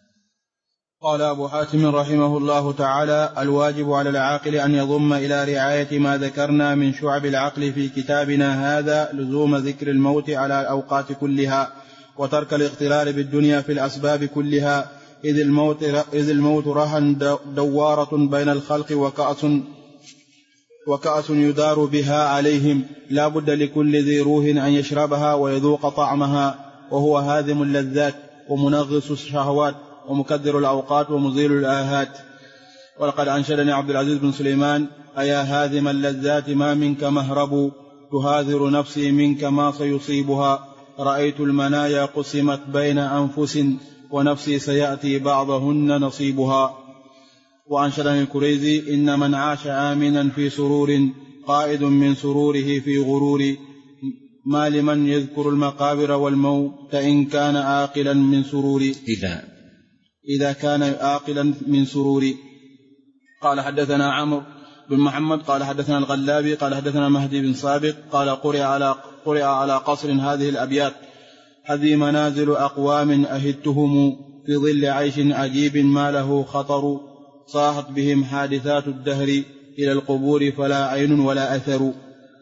قال أبو حاتم رحمه الله تعالى: الواجب على العاقل أن يضم إلى رعاية ما ذكرنا من شعب العقل في كتابنا هذا لزوم ذكر الموت على الأوقات كلها، وترك الاغترار بالدنيا في الأسباب كلها، إذ الموت, إذ الموت رهن دوارة بين الخلق وكأس, وكأس يدار بها عليهم، لا بد لكل ذي روح أن يشربها ويذوق طعمها، وهو هادم اللذات ومنغص الشهوات ومكدر الأوقات ومزيل الآهات. ولقد أنشدني عبد العزيز بن سليمان: أيا هادم اللذات ما منك مهرب، تهاذر نفسي منك ما سيصيبها، رأيت المنايا قسمت بين أنفس، ونفسي سيأتي بعضهن نصيبها. وأنشدني الكريزي: إن من عاش آمنا في سرور قائد من سروره في غرور، ما لمن يذكر المقابر والموت إن كان عاقلا من سرور إذا إذا كان عاقلا من سرور. قال حدثنا عمرو بن محمد قال حدثنا الغلابي قال حدثنا مهدي بن سابق قال قرئ على قرئ على قصر هذه الأبيات: هذه منازل أقوام أهدتهم في ظل عيش عجيب ما له خطر، صاحت بهم حادثات الدهر إلى القبور فلا عين ولا أثر.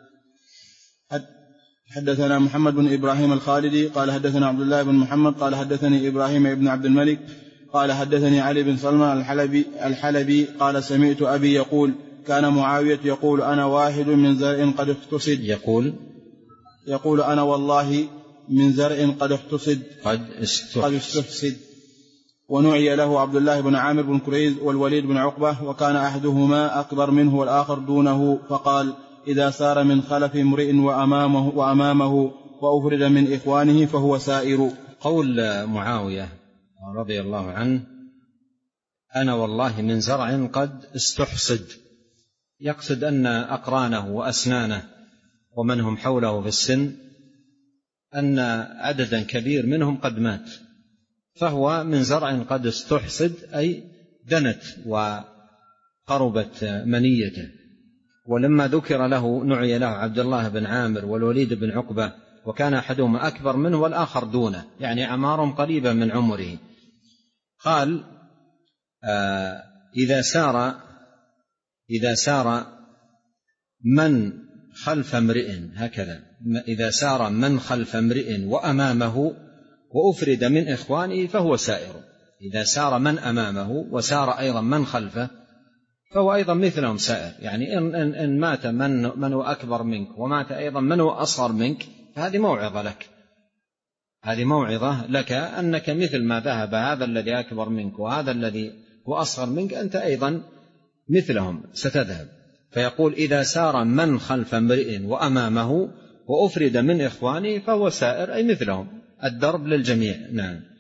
حدثنا محمد بن إبراهيم الخالدي قال حدثنا عبد الله بن محمد قال حدثني إبراهيم بن عبد الملك قال حدثني علي بن سلمان الحلبي, الحلبي قال سمعت أبي يقول: كان معاوية يقول: أنا واحد من زرع قد احتصد يقول يقول أنا والله من زرع قد احتصد قد استحسد. ونعي له عبد الله بن عامر بن كريز والوليد بن عقبة، وكان أحدهما أكبر منه والآخر دونه، فقال: إذا سار من خلف امرئ وأمامه, وأمامه وأفرد من إخوانه فهو سائر. قول معاوية رضي الله عنه: أنا والله من زرع قد استحصد، يقصد أن أقرانه وأسنانه ومن هم حوله في السن أن عددا كبير منهم قد مات، فهو من زرع قد استحصد أي دنت وقربت منيته. ولما ذكر له نعي له عبد الله بن عامر والوليد بن عقبة، وكان أحدهما أكبر منه والآخر دونه، يعني أعمارهم قريبة من عمره. قال: آه إذا سار إذا سار من خلف امرئ، هكذا، إذا سار من خلف امرئ وأمامه وأفرد من إخوانه فهو سائر. إذا سار من أمامه وسار أيضا من خلفه فهو أيضا مثلهم سائر. يعني إن, إن, إن مات من, من هو أكبر منك ومات أيضا من هو أصغر منك، فهذه موعظة لك، هذه موعظة لك أنك مثل ما ذهب هذا الذي أكبر منك وهذا الذي هو أصغر منك، أنت أيضا مثلهم ستذهب. فيقول: إذا سار من خلف امرئ وأمامه وأفرد من إخوانه فهو سائر، أي مثلهم، الدرب للجميع. نعم.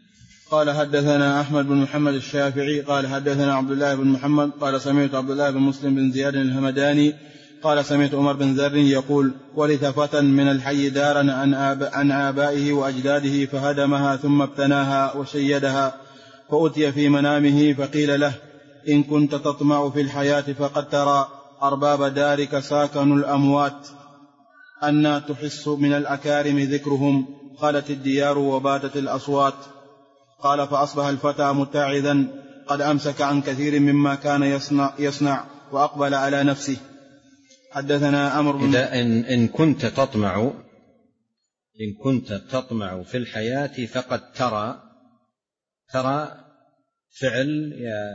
قال حدثنا أحمد بن محمد الشافعي قال حدثنا عبد الله بن محمد قال سمعت عبد الله بن مسلم بن زياد الهمداني قال سمعت عمر بن ذر يقول ورث فتى من الحي دارا عن, آب عن آبائه وأجداده فهدمها ثم ابتناها وشيدها، فأتي في منامه فقيل له إن كنت تطمع في الحياة فقد ترى أرباب دارك ساكنوا الأموات أن تحس من الأكارم ذكرهم، قالت الديار وباتت الأصوات. قال فأصبح الفتى متعظا قد أمسك عن كثير مما كان يصنع, يصنع وأقبل على نفسه. حدثنا أمر بن إذا إن, إن كنت تطمع إن كنت تطمع في الحياة فقد ترى ترى فعل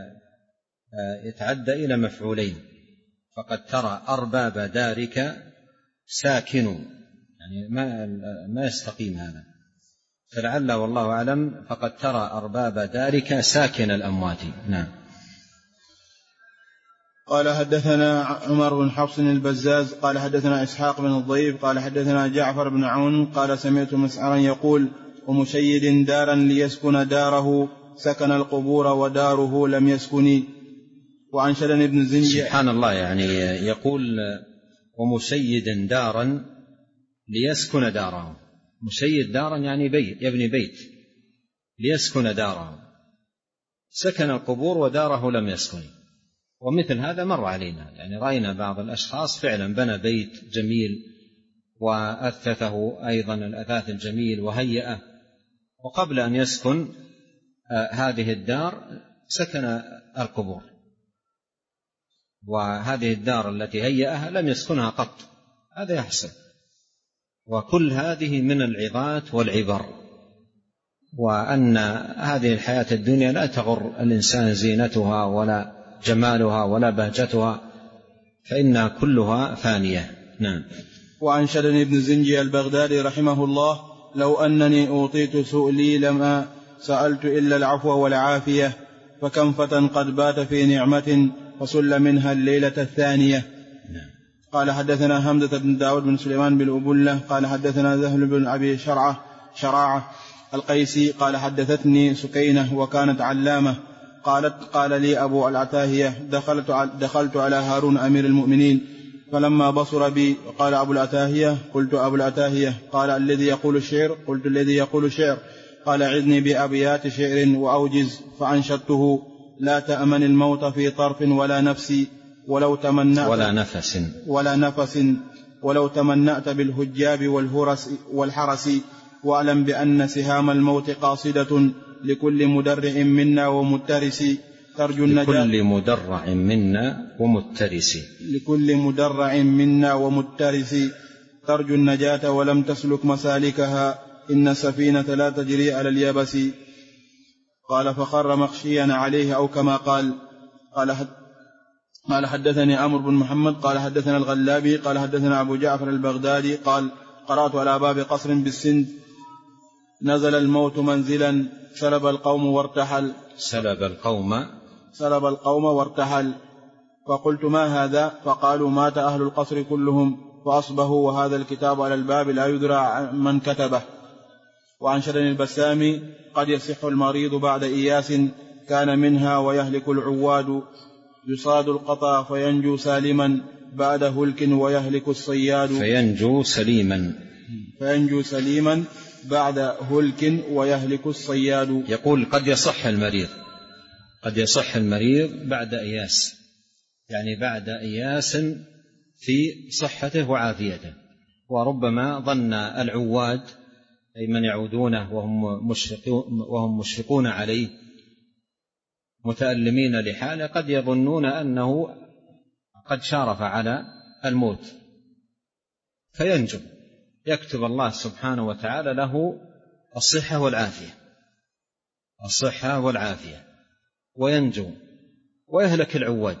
يتعدى إلى مفعولين، فقد ترى أرباب دارك ساكنوا، يعني ما, ما يستقيم هذا، فلعل والله أعلم فقد ترى أرباب دارك ساكن الأموات. نعم. قال حدثنا عمر بن حفص البزاز قال حدثنا إسحاق بن الضيف قال حدثنا جعفر بن عون قال سمعت مسعرا يقول ومشيد دارا ليسكن داره سكن القبور وداره لم يسكني. وعن شدن ابن زنجي سبحان الله، يعني يقول ومشيد دارا ليسكن داره، مشيد دارا يعني بيت، يبني بيت ليسكن داره، سكن القبور وداره لم يسكن. ومثل هذا مر علينا، يعني رأينا بعض الأشخاص فعلا بنى بيت جميل وأثثه أيضا الأثاث الجميل وهيئه، وقبل أن يسكن هذه الدار سكن القبور، وهذه الدار التي هيئها لم يسكنها قط. هذا يحصل، وكل هذه من العظات والعبر، وأن هذه الحياة الدنيا لا تغر الإنسان زينتها ولا جمالها ولا بهجتها، فإنها كلها فانية. نعم. وعن شدن بن زنجي البغدادي رحمه الله لو أنني أوطيت سؤلي لما سألت إلا العفو والعافية، فكم فتى قد بات في نعمة فسل منها الليلة الثانية. نعم. قال حدثنا حمزة بن داود بن سليمان بالأبلة قال حدثنا ذهل بن أبي شرعة شراعة القيسي قال حدثتني سكينة وكانت علامة قالت قال لي أبو العتاهية دخلت, دخلت على هارون أمير المؤمنين فلما بصر بي قال أبو العتاهية قلت أبو العتاهية قال الذي يقول الشعر قلت الذي يقول الشعر قال عذني بأبيات شعر وأوجز فأنشدته لا تأمن الموت في طرف ولا نفسي ولو تمنأت ولا نفس ولا نفس ولو تمنأت بالهجاب والهرس والحرس واعلم بأن سهام الموت قاصدة لكل مدرع منا ومترس ترجو النجاة لكل مدرع منا ومترس لكل مدرع منا ومترس ترجو النجاة ولم تسلك مسالكها إن السفينة لا تجري على اليابس. قال فخر مخشيا عليه أو كما قال. قال حد قال حدثني عمرو بن محمد قال حدثنا الغلابي قال حدثنا أبو جعفر البغدادي قال قرأت على باب قصر بالسند نزل الموت منزلا سلب القوم وارتحل سلب القوم سلب القوم وارتحل فقلت ما هذا؟ فقالوا مات أهل القصر كلهم فأصبحوا وهذا الكتاب على الباب لا يدرى من كتبه. وعن شدن البسامي قد يصح المريض بعد إياس كان منها ويهلك العواد يصاد القطا فينجو سالما بعد هلك ويهلك الصياد فينجو سليما فينجو سليما بعد هلك ويهلك الصياد. يقول قد يصح المريض قد يصح المريض بعد إياس، يعني بعد إياس في صحته وعافيته، وربما ظن العواد أي من يعودونه وهم مشفقون, وهم مشفقون عليه متألمين لحاله قد يظنون أنه قد شارف على الموت فينجو، يكتب الله سبحانه وتعالى له الصحة والعافية الصحة والعافية وينجو ويهلك العواد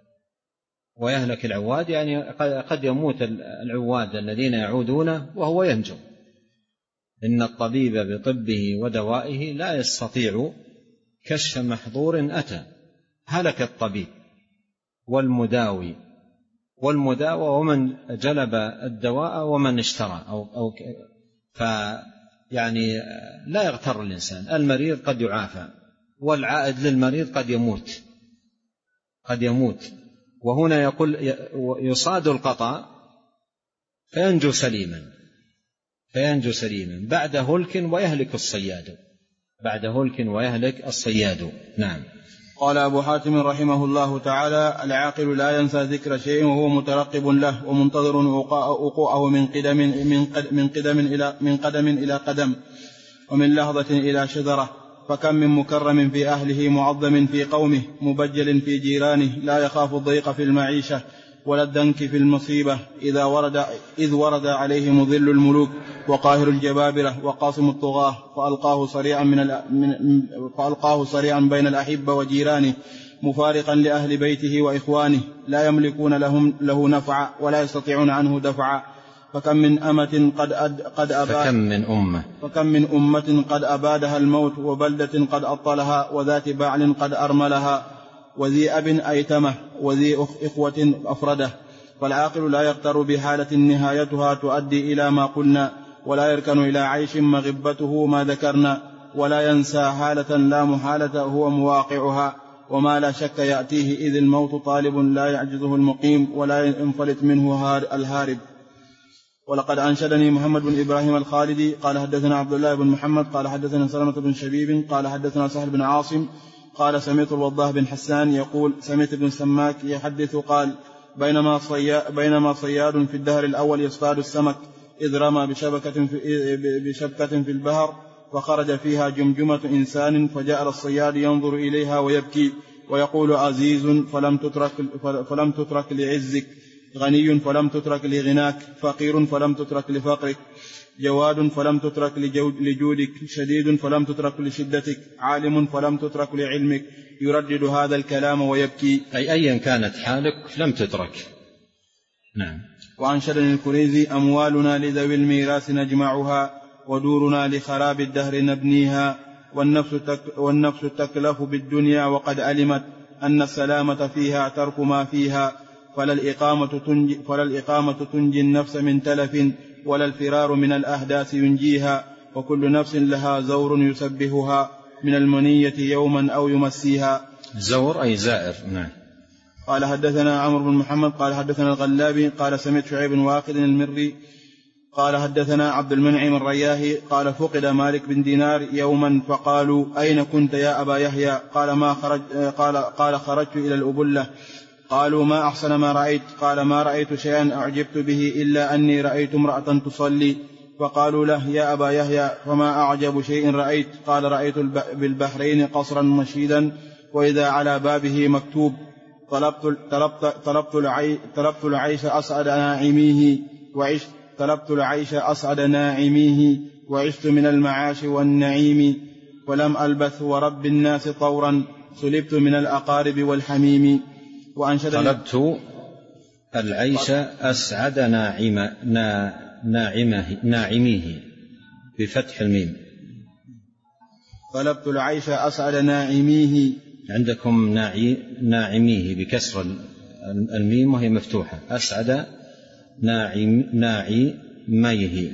ويهلك العواد يعني قد يموت العواد الذين يعودونه وهو ينجو. إن الطبيب بطبه ودوائه لا يستطيع كشف محظور أتى، هلك الطبيب والمداوي والمداوى ومن جلب الدواء ومن اشترى أو, أو يعني لا يغتر الإنسان، المريض قد يعافى، والعائد للمريض قد يموت قد يموت وهنا يقول يصاد القطع فينجو سليما فينجو سليما بعد هلك ويهلك الصياد بعد هلك ويهلك الصياد. نعم. قال أبو حاتم رحمه الله تعالى: العاقل لا ينسى ذكر شيء وهو مترقب له ومنتظر وقوعه من قدم من قدم إلى من قدم إلى قدم ومن لحظة إلى شذرة. فكم من مكرم في أهله معظم في قومه مبجل في جيرانه لا يخاف الضيق في المعيشة ولا الدنك في المصيبة إذا ورد إذ ورد عليه مذل الملوك وقاهر الجبابرة وقاصم الطغاة فألقاه صريعا من من فألقاه صريعا بين الأحبة وجيرانه مفارقا لأهل بيته وإخوانه لا يملكون لهم له نفعا ولا يستطيعون عنه دفعا. فكم من أمة قد أد قد أباد فكم من أمة فكم من أمة قد أبادها الموت وبلدة قد أبطلها وذات بعل قد أرملها وذي أب أيتمه وذي إخوة أفرده. فالعاقل لا يغتر بحالة نهايتها تؤدي إلى ما قلنا ولا يركن إلى عيش مغبته ما ذكرنا ولا ينسى حالة لا محالة هو مواقعها وما لا شك يأتيه إذ الموت طالب لا يعجزه المقيم ولا ينفلت منه الهارب. ولقد أنشدني محمد بن إبراهيم الخالدي قال حدثنا عبد الله بن محمد قال حدثنا سلمة بن شبيب قال حدثنا سهل بن عاصم قال سمعت الوضاح بن حسان يقول سمعت ابن السماك يحدث قال بينما, صيا بينما صياد في الدهر الأول يصطاد السمك إذ رمى بشبكة في, بشبكة في البحر فخرج فيها جمجمة إنسان فجاء الصياد ينظر إليها ويبكي ويقول عزيز فلم تترك, فلم تترك لعزك غني فلم تترك لغناك فقير فلم تترك لفقرك جواد فلم تترك لجودك شديد فلم تترك لشدتك عالم فلم تترك لعلمك يردد هذا الكلام ويبكي أي أيا كانت حالك لم تترك. نعم. وأنشدني الكريزي أموالنا لذوي الميراث نجمعها ودورنا لخراب الدهر نبنيها والنفس, تك والنفس تكلف بالدنيا وقد علمت أن السلامة فيها ترك ما فيها فلا الإقامة تنجي, فلا الإقامة تنجي النفس من تلف ولا الفرار من الأحداث ينجيها وكل نفس لها زور يسبهها من المنية يوما أو يمسيها. زور أي زائر. نعم. قال حدثنا عمرو بن محمد قال حدثنا الغلابي قال سمعت شعيب واقد المري قال حدثنا عبد المنعم الرياهي قال فقد مالك بن دينار يوما فقالوا أين كنت يا أبا يحيى قال, ما خرج قال, قال خرجت إلى الأبلة قالوا ما أحسن ما رأيت قال ما رأيت شيئا أعجبت به إلا أني رأيت امرأة تصلي فقالوا له يا أبا يحيى فما أعجب شيء رأيت قال رأيت بالبحرين قصرا مشيدا وإذا على بابه مكتوب طلبت, طلبت, طلبت, العي طلبت العيش أسعد ناعميه وعشت طلبت العيش أسعد ناعميه وعشت من المعاش والنعيم ولم ألبث ورب الناس طورا سلبت من الأقارب والحميم. طلبت العيش أسعد ناعم ناعمه ناعميه بفتح الميم. طلبت العيش أسعد ناعميه عندكم ناعي ناعميه بكسر الميم وهي مفتوحة أسعد ناعم ناعميه.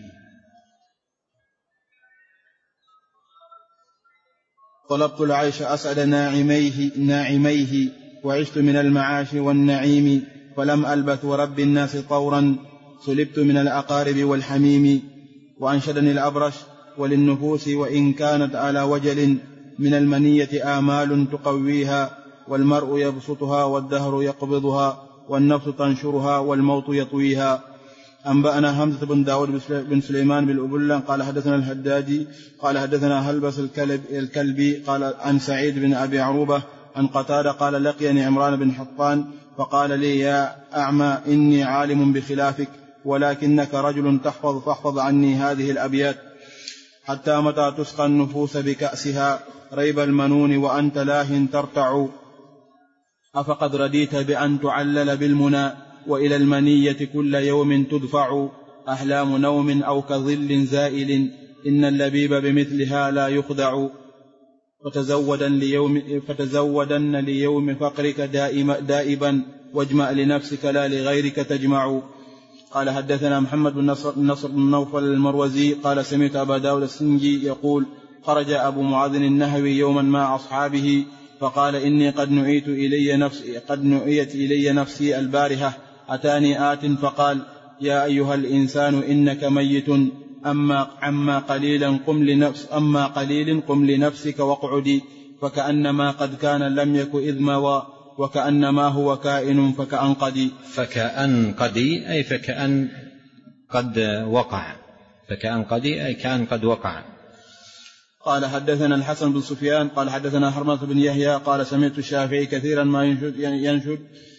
طلبت العيش أسعد ناعميه ناعميه وعشت من المعاش والنعيم فلم ألبث ورب الناس طورا سلبت من الأقارب والحميم. وأنشدني الأبرش وللنفوس وإن كانت على وجل من المنية آمال تقويها والمرء يبسطها والدهر يقبضها والنفس تنشرها والموت يطويها. أنبأنا حمزة بن داود بن سليمان بالأبلة قال حدثنا الحدادي قال حدثنا هلبس الكلب الكلبي قال عن سعيد بن أبي عروبة عن قتادة قال لقيني عمران بن حطان فقال لي يا أعمى إني عالم بخلافك ولكنك رجل تحفظ فاحفظ عني هذه الأبيات حتى متى تسقى النفوس بكأسها ريب المنون وأنت لاه ترتع أفقد رديت بأن تعلل بالمنى وإلى المنية كل يوم تدفع أحلام نوم أو كظل زائل إن اللبيب بمثلها لا يخدع فتزودا ليوم, فتزودن ليوم فقرك دائما دائبا واجمع لنفسك لا لغيرك تجمع قال حدثنا محمد بن نصر, نصر بن نوفل المروزي قال سمعت أبا داود السنجي يقول خرج أبو معاذ النهوي يوما مع أصحابه فقال إني قد نؤيت إلي نفسي, قد نؤيت إلي نفسي البارحة أتاني آت فقال يا أيها الإنسان إنك ميت أما, أما, قليلا قم لنفس أما قليل قم لنفسك واقعدي فكأنما قد كان لم يك إذ مضى وكأنما هو كائن فكأن قدي. فكأن قدي أي فكأن قد وقع، فكأن قدي أي كأن قد وقع. قال حدثنا الحسن بن سفيان قال حدثنا حرمة بن يحيى قال سمعت الشافعي كثيرا ما ينشد ينشد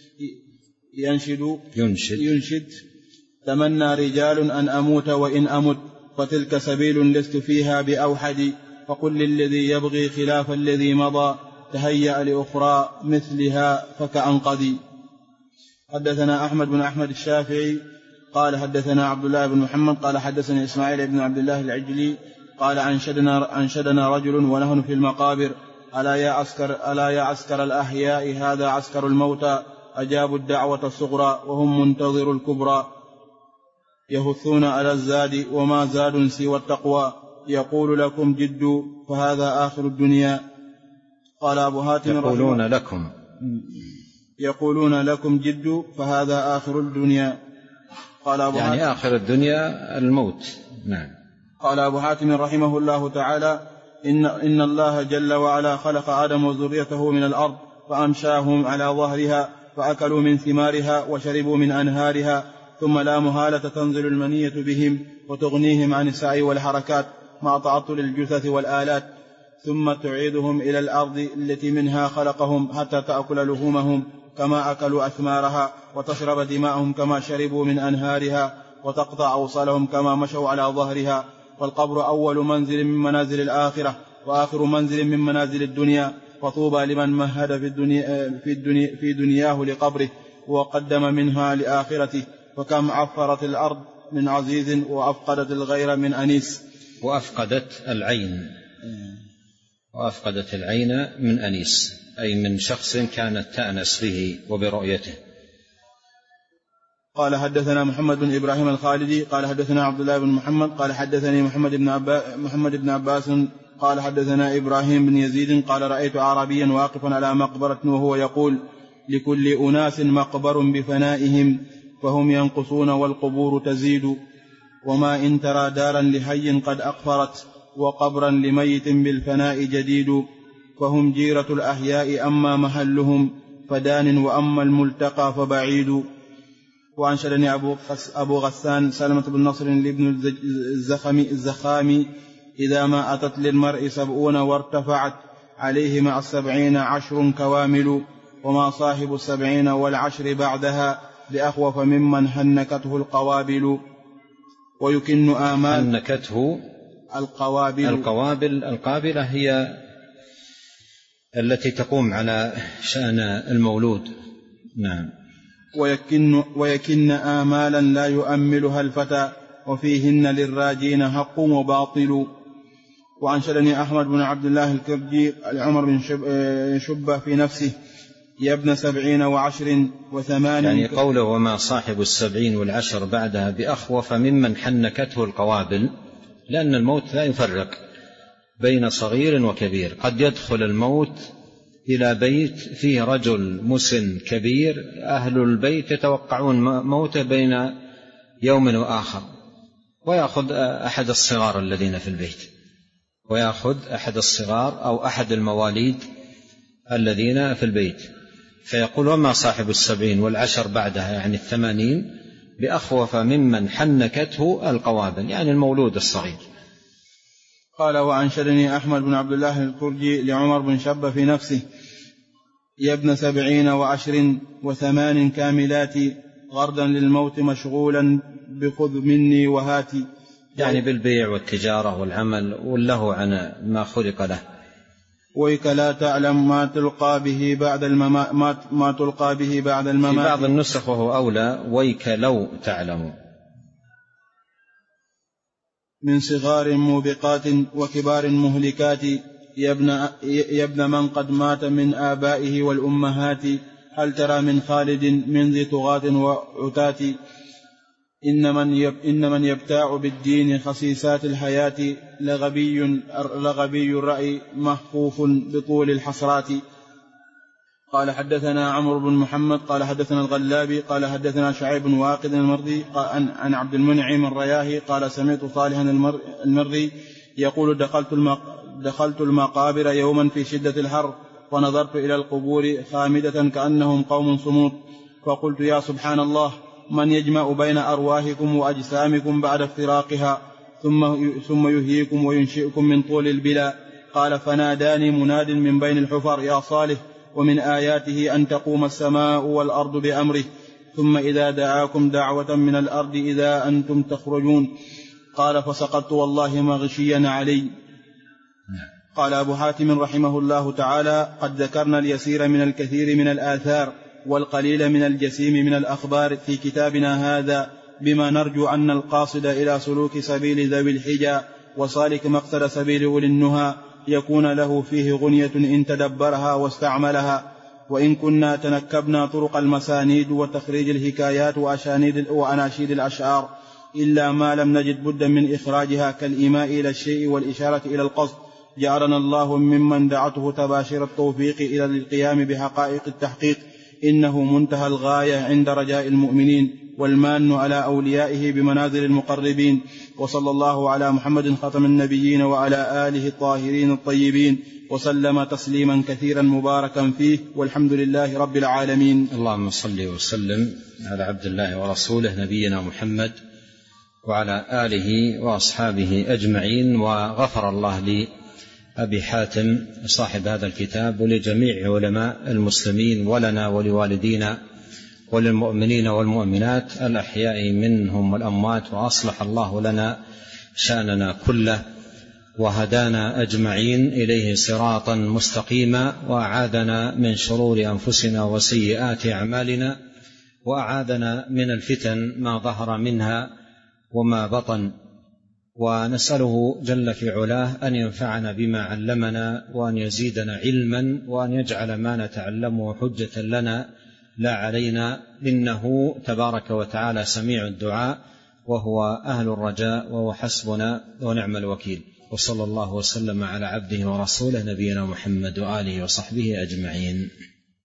ينشد, ينشد, ينشد تمنى رجال أن أموت وإن أمت فتلك سبيل لست فيها بأوحد فقل للذي يبغي خلاف الذي مضى تهيأ لأخرى مثلها فكأنقذي. حدثنا أحمد بن أحمد الشافعي قال حدثنا عبد الله بن محمد قال حدثنا إسماعيل بن عبد الله العجلي قال أنشدنا, أنشدنا رجل ونحن في المقابر ألا يا عسكر, ألا يا عسكر الأحياء هذا عسكر الموتى أجابوا الدعوة الصغرى وهم منتظر الكبرى يهثون على الزاد وما زاد سوى التقوى يقول لكم جدوا فهذا آخر الدنيا. قال أبو هاتم يقولون لكم يقولون لكم جدوا فهذا آخر الدنيا. قال أبو يعني هاتم آخر الدنيا الموت. نعم. قال أبو حاتم رحمه الله تعالى إن, إن الله جل وعلا خلق آدم وذريته من الأرض فأمشاهم على ظهرها فأكلوا من ثمارها وشربوا من أنهارها ثم لا مهالة تنزل المنية بهم وتغنيهم عن السعي والحركات مع تعطل الجثث والآلات ثم تعيدهم إلى الأرض التي منها خلقهم حتى تأكل لحومهم كما أكلوا أثمارها وتشرب دماءهم كما شربوا من أنهارها وتقطع أوصالهم كما مشوا على ظهرها. والقبر أول منزل من منازل الآخرة وآخر منزل من منازل الدنيا وطوبى لمن مهد في, الدنيا في, الدنيا في دنياه لقبره وقدم منها لآخرته فكم عفرت الأرض من عزيز وأفقدت الغير من أنيس. وأفقدت العين وأفقدت العين من أنيس أي من شخص كانت تأنس به وبرؤيته. قال حدثنا محمد بن إبراهيم الخالدي قال حدثنا عبد الله بن محمد قال حدثني محمد بن, عبا محمد بن عباس قال حدثنا إبراهيم بن يزيد قال رأيت أعرابيا واقفا على مقبرة وهو يقول لكل أناس مقبر بفنائهم فهم ينقصون والقبور تزيد وما إن ترى دارا لحي قد أقفرت وقبرا لميت بالفناء جديد فهم جيرة الأحياء أما محلهم فدان وأما الملتقى فبعيد. وأنشدني أبو, أبو غسان سلمة بن نصر لابن الزخمي, الزخامي إذا ما أتت للمرء سبعون وارتفعت عليه مع السبعين عشر كوامل وما صاحب السبعين والعشر بعدها بأخوف ممن هنكته القوابل. ويكن آمال هنكته القوابل القوابل القابلة هي التي تقوم على شأن المولود. نعم. ويكن, ويكن آمالا لا يؤملها الفتى وفيهن للراجين حق وباطل. وأنشدني أحمد بن عبد الله الكرجي لعمر بن شبة في نفسه يا ابن سبعين وعشر وثمان. يعني قوله وما صاحب السبعين والعشر بعدها بأخوف ممن حنكته القوابل لأن الموت لا يفرق بين صغير وكبير. قد يدخل الموت إلى بيت فيه رجل مسن كبير أهل البيت يتوقعون موته بين يوم وآخر ويأخذ أحد الصغار الذين في البيت ويأخذ أحد الصغار أو أحد المواليد الذين في البيت فيقول وما صاحب السبعين والعشر بعدها يعني الثمانين بأخوف ممن حنكته القوابل يعني المولود الصغير. قال وأنشدني أحمد بن عبد الله الكرجي لعمر بن شبة في نفسه يا ابن سبعين وعشر وثمان كاملات غردا للموت مشغولا بخذ مني وهاتي يعني بالبيع والتجارة والعمل والله عن ما خلق له. ويك لا تعلم ما تلقى به بعد الممات ما تلقى به بعد الممات. في بعض النسخ وهو أولى ويك لو تعلم من صغار موبقات وكبار مهلكات يا ابن, يا ابن من قد مات من آبائه والأمهات هل ترى من خالد من ذي طغاة وعتات إن من, يب إن من يبتاع بالدين خسيسات الحياة لغبي, لغبي الرأي محفوف بطول الحسرات. قال حدثنا عمرو بن محمد قال حدثنا الغلابي قال حدثنا شعيب واقد المرضي عن عبد المنعم الرياهي قال سمعت صالحا المرضي يقول دخلت, دخلت المقابر يوما في شدة الحر ونظرت إلى القبور خامدة كأنهم قوم صمود، فقلت يا سبحان الله، من يجمع بين أرواحكم وأجسامكم بعد افتراقها ثم, ثم يهيكم وينشئكم من طول البلا؟ قال فناداني مناد من بين الحفر يا صالح، ومن آياته أن تقوم السماء والأرض بأمره، ثم إذا دعاكم دعوة من الأرض إذا أنتم تخرجون. قال فسقطت والله مغشيا علي. قال أبو حاتم رحمه الله تعالى قد ذكرنا اليسير من الكثير من الآثار والقليل من الجسيم من الأخبار في كتابنا هذا، بما نرجو أن القاصد إلى سلوك سبيل ذوي الحجى وصالك مقصد سبيل أولي النهى يكون له فيه غنية إن تدبرها واستعملها. وإن كنا تنكبنا طرق المسانيد وتخريج الحكايات وأشانيد وأناشيد الأشعار إلا ما لم نجد بدا من إخراجها كالإيماء إلى الشيء والإشارة إلى القصد، جعلنا الله ممن دعته تباشر التوفيق إلى القيام بحقائق التحقيق، إنه منتهى الغاية عند رجاء المؤمنين والمان على أوليائه بمنازل المقربين. وصلى الله على محمد خاتم النبيين وعلى آله الطاهرين الطيبين وسلم تسليما كثيرا مباركا فيه، والحمد لله رب العالمين. اللهم صل وسلم على عبد الله ورسوله نبينا محمد وعلى آله وأصحابه أجمعين. وغفر الله لأبي حاتم صاحب هذا الكتاب ولجميع علماء المسلمين ولنا ولوالدينا وللمؤمنين والمؤمنات الأحياء منهم والأموات، وأصلح الله لنا شأننا كله وهدانا أجمعين إليه صراطا مستقيما، وأعاذنا من شرور أنفسنا وسيئات أعمالنا، وأعاذنا من الفتن ما ظهر منها وما بطن. ونسأله جل في علاه أن ينفعنا بما علمنا وأن يزيدنا علما وأن يجعل ما نتعلمه حجة لنا لا علينا، إنه تبارك وتعالى سميع الدعاء وهو أهل الرجاء وهو حسبنا ونعم الوكيل. وصلى الله وسلم على عبده ورسوله نبينا محمد وآله وصحبه أجمعين.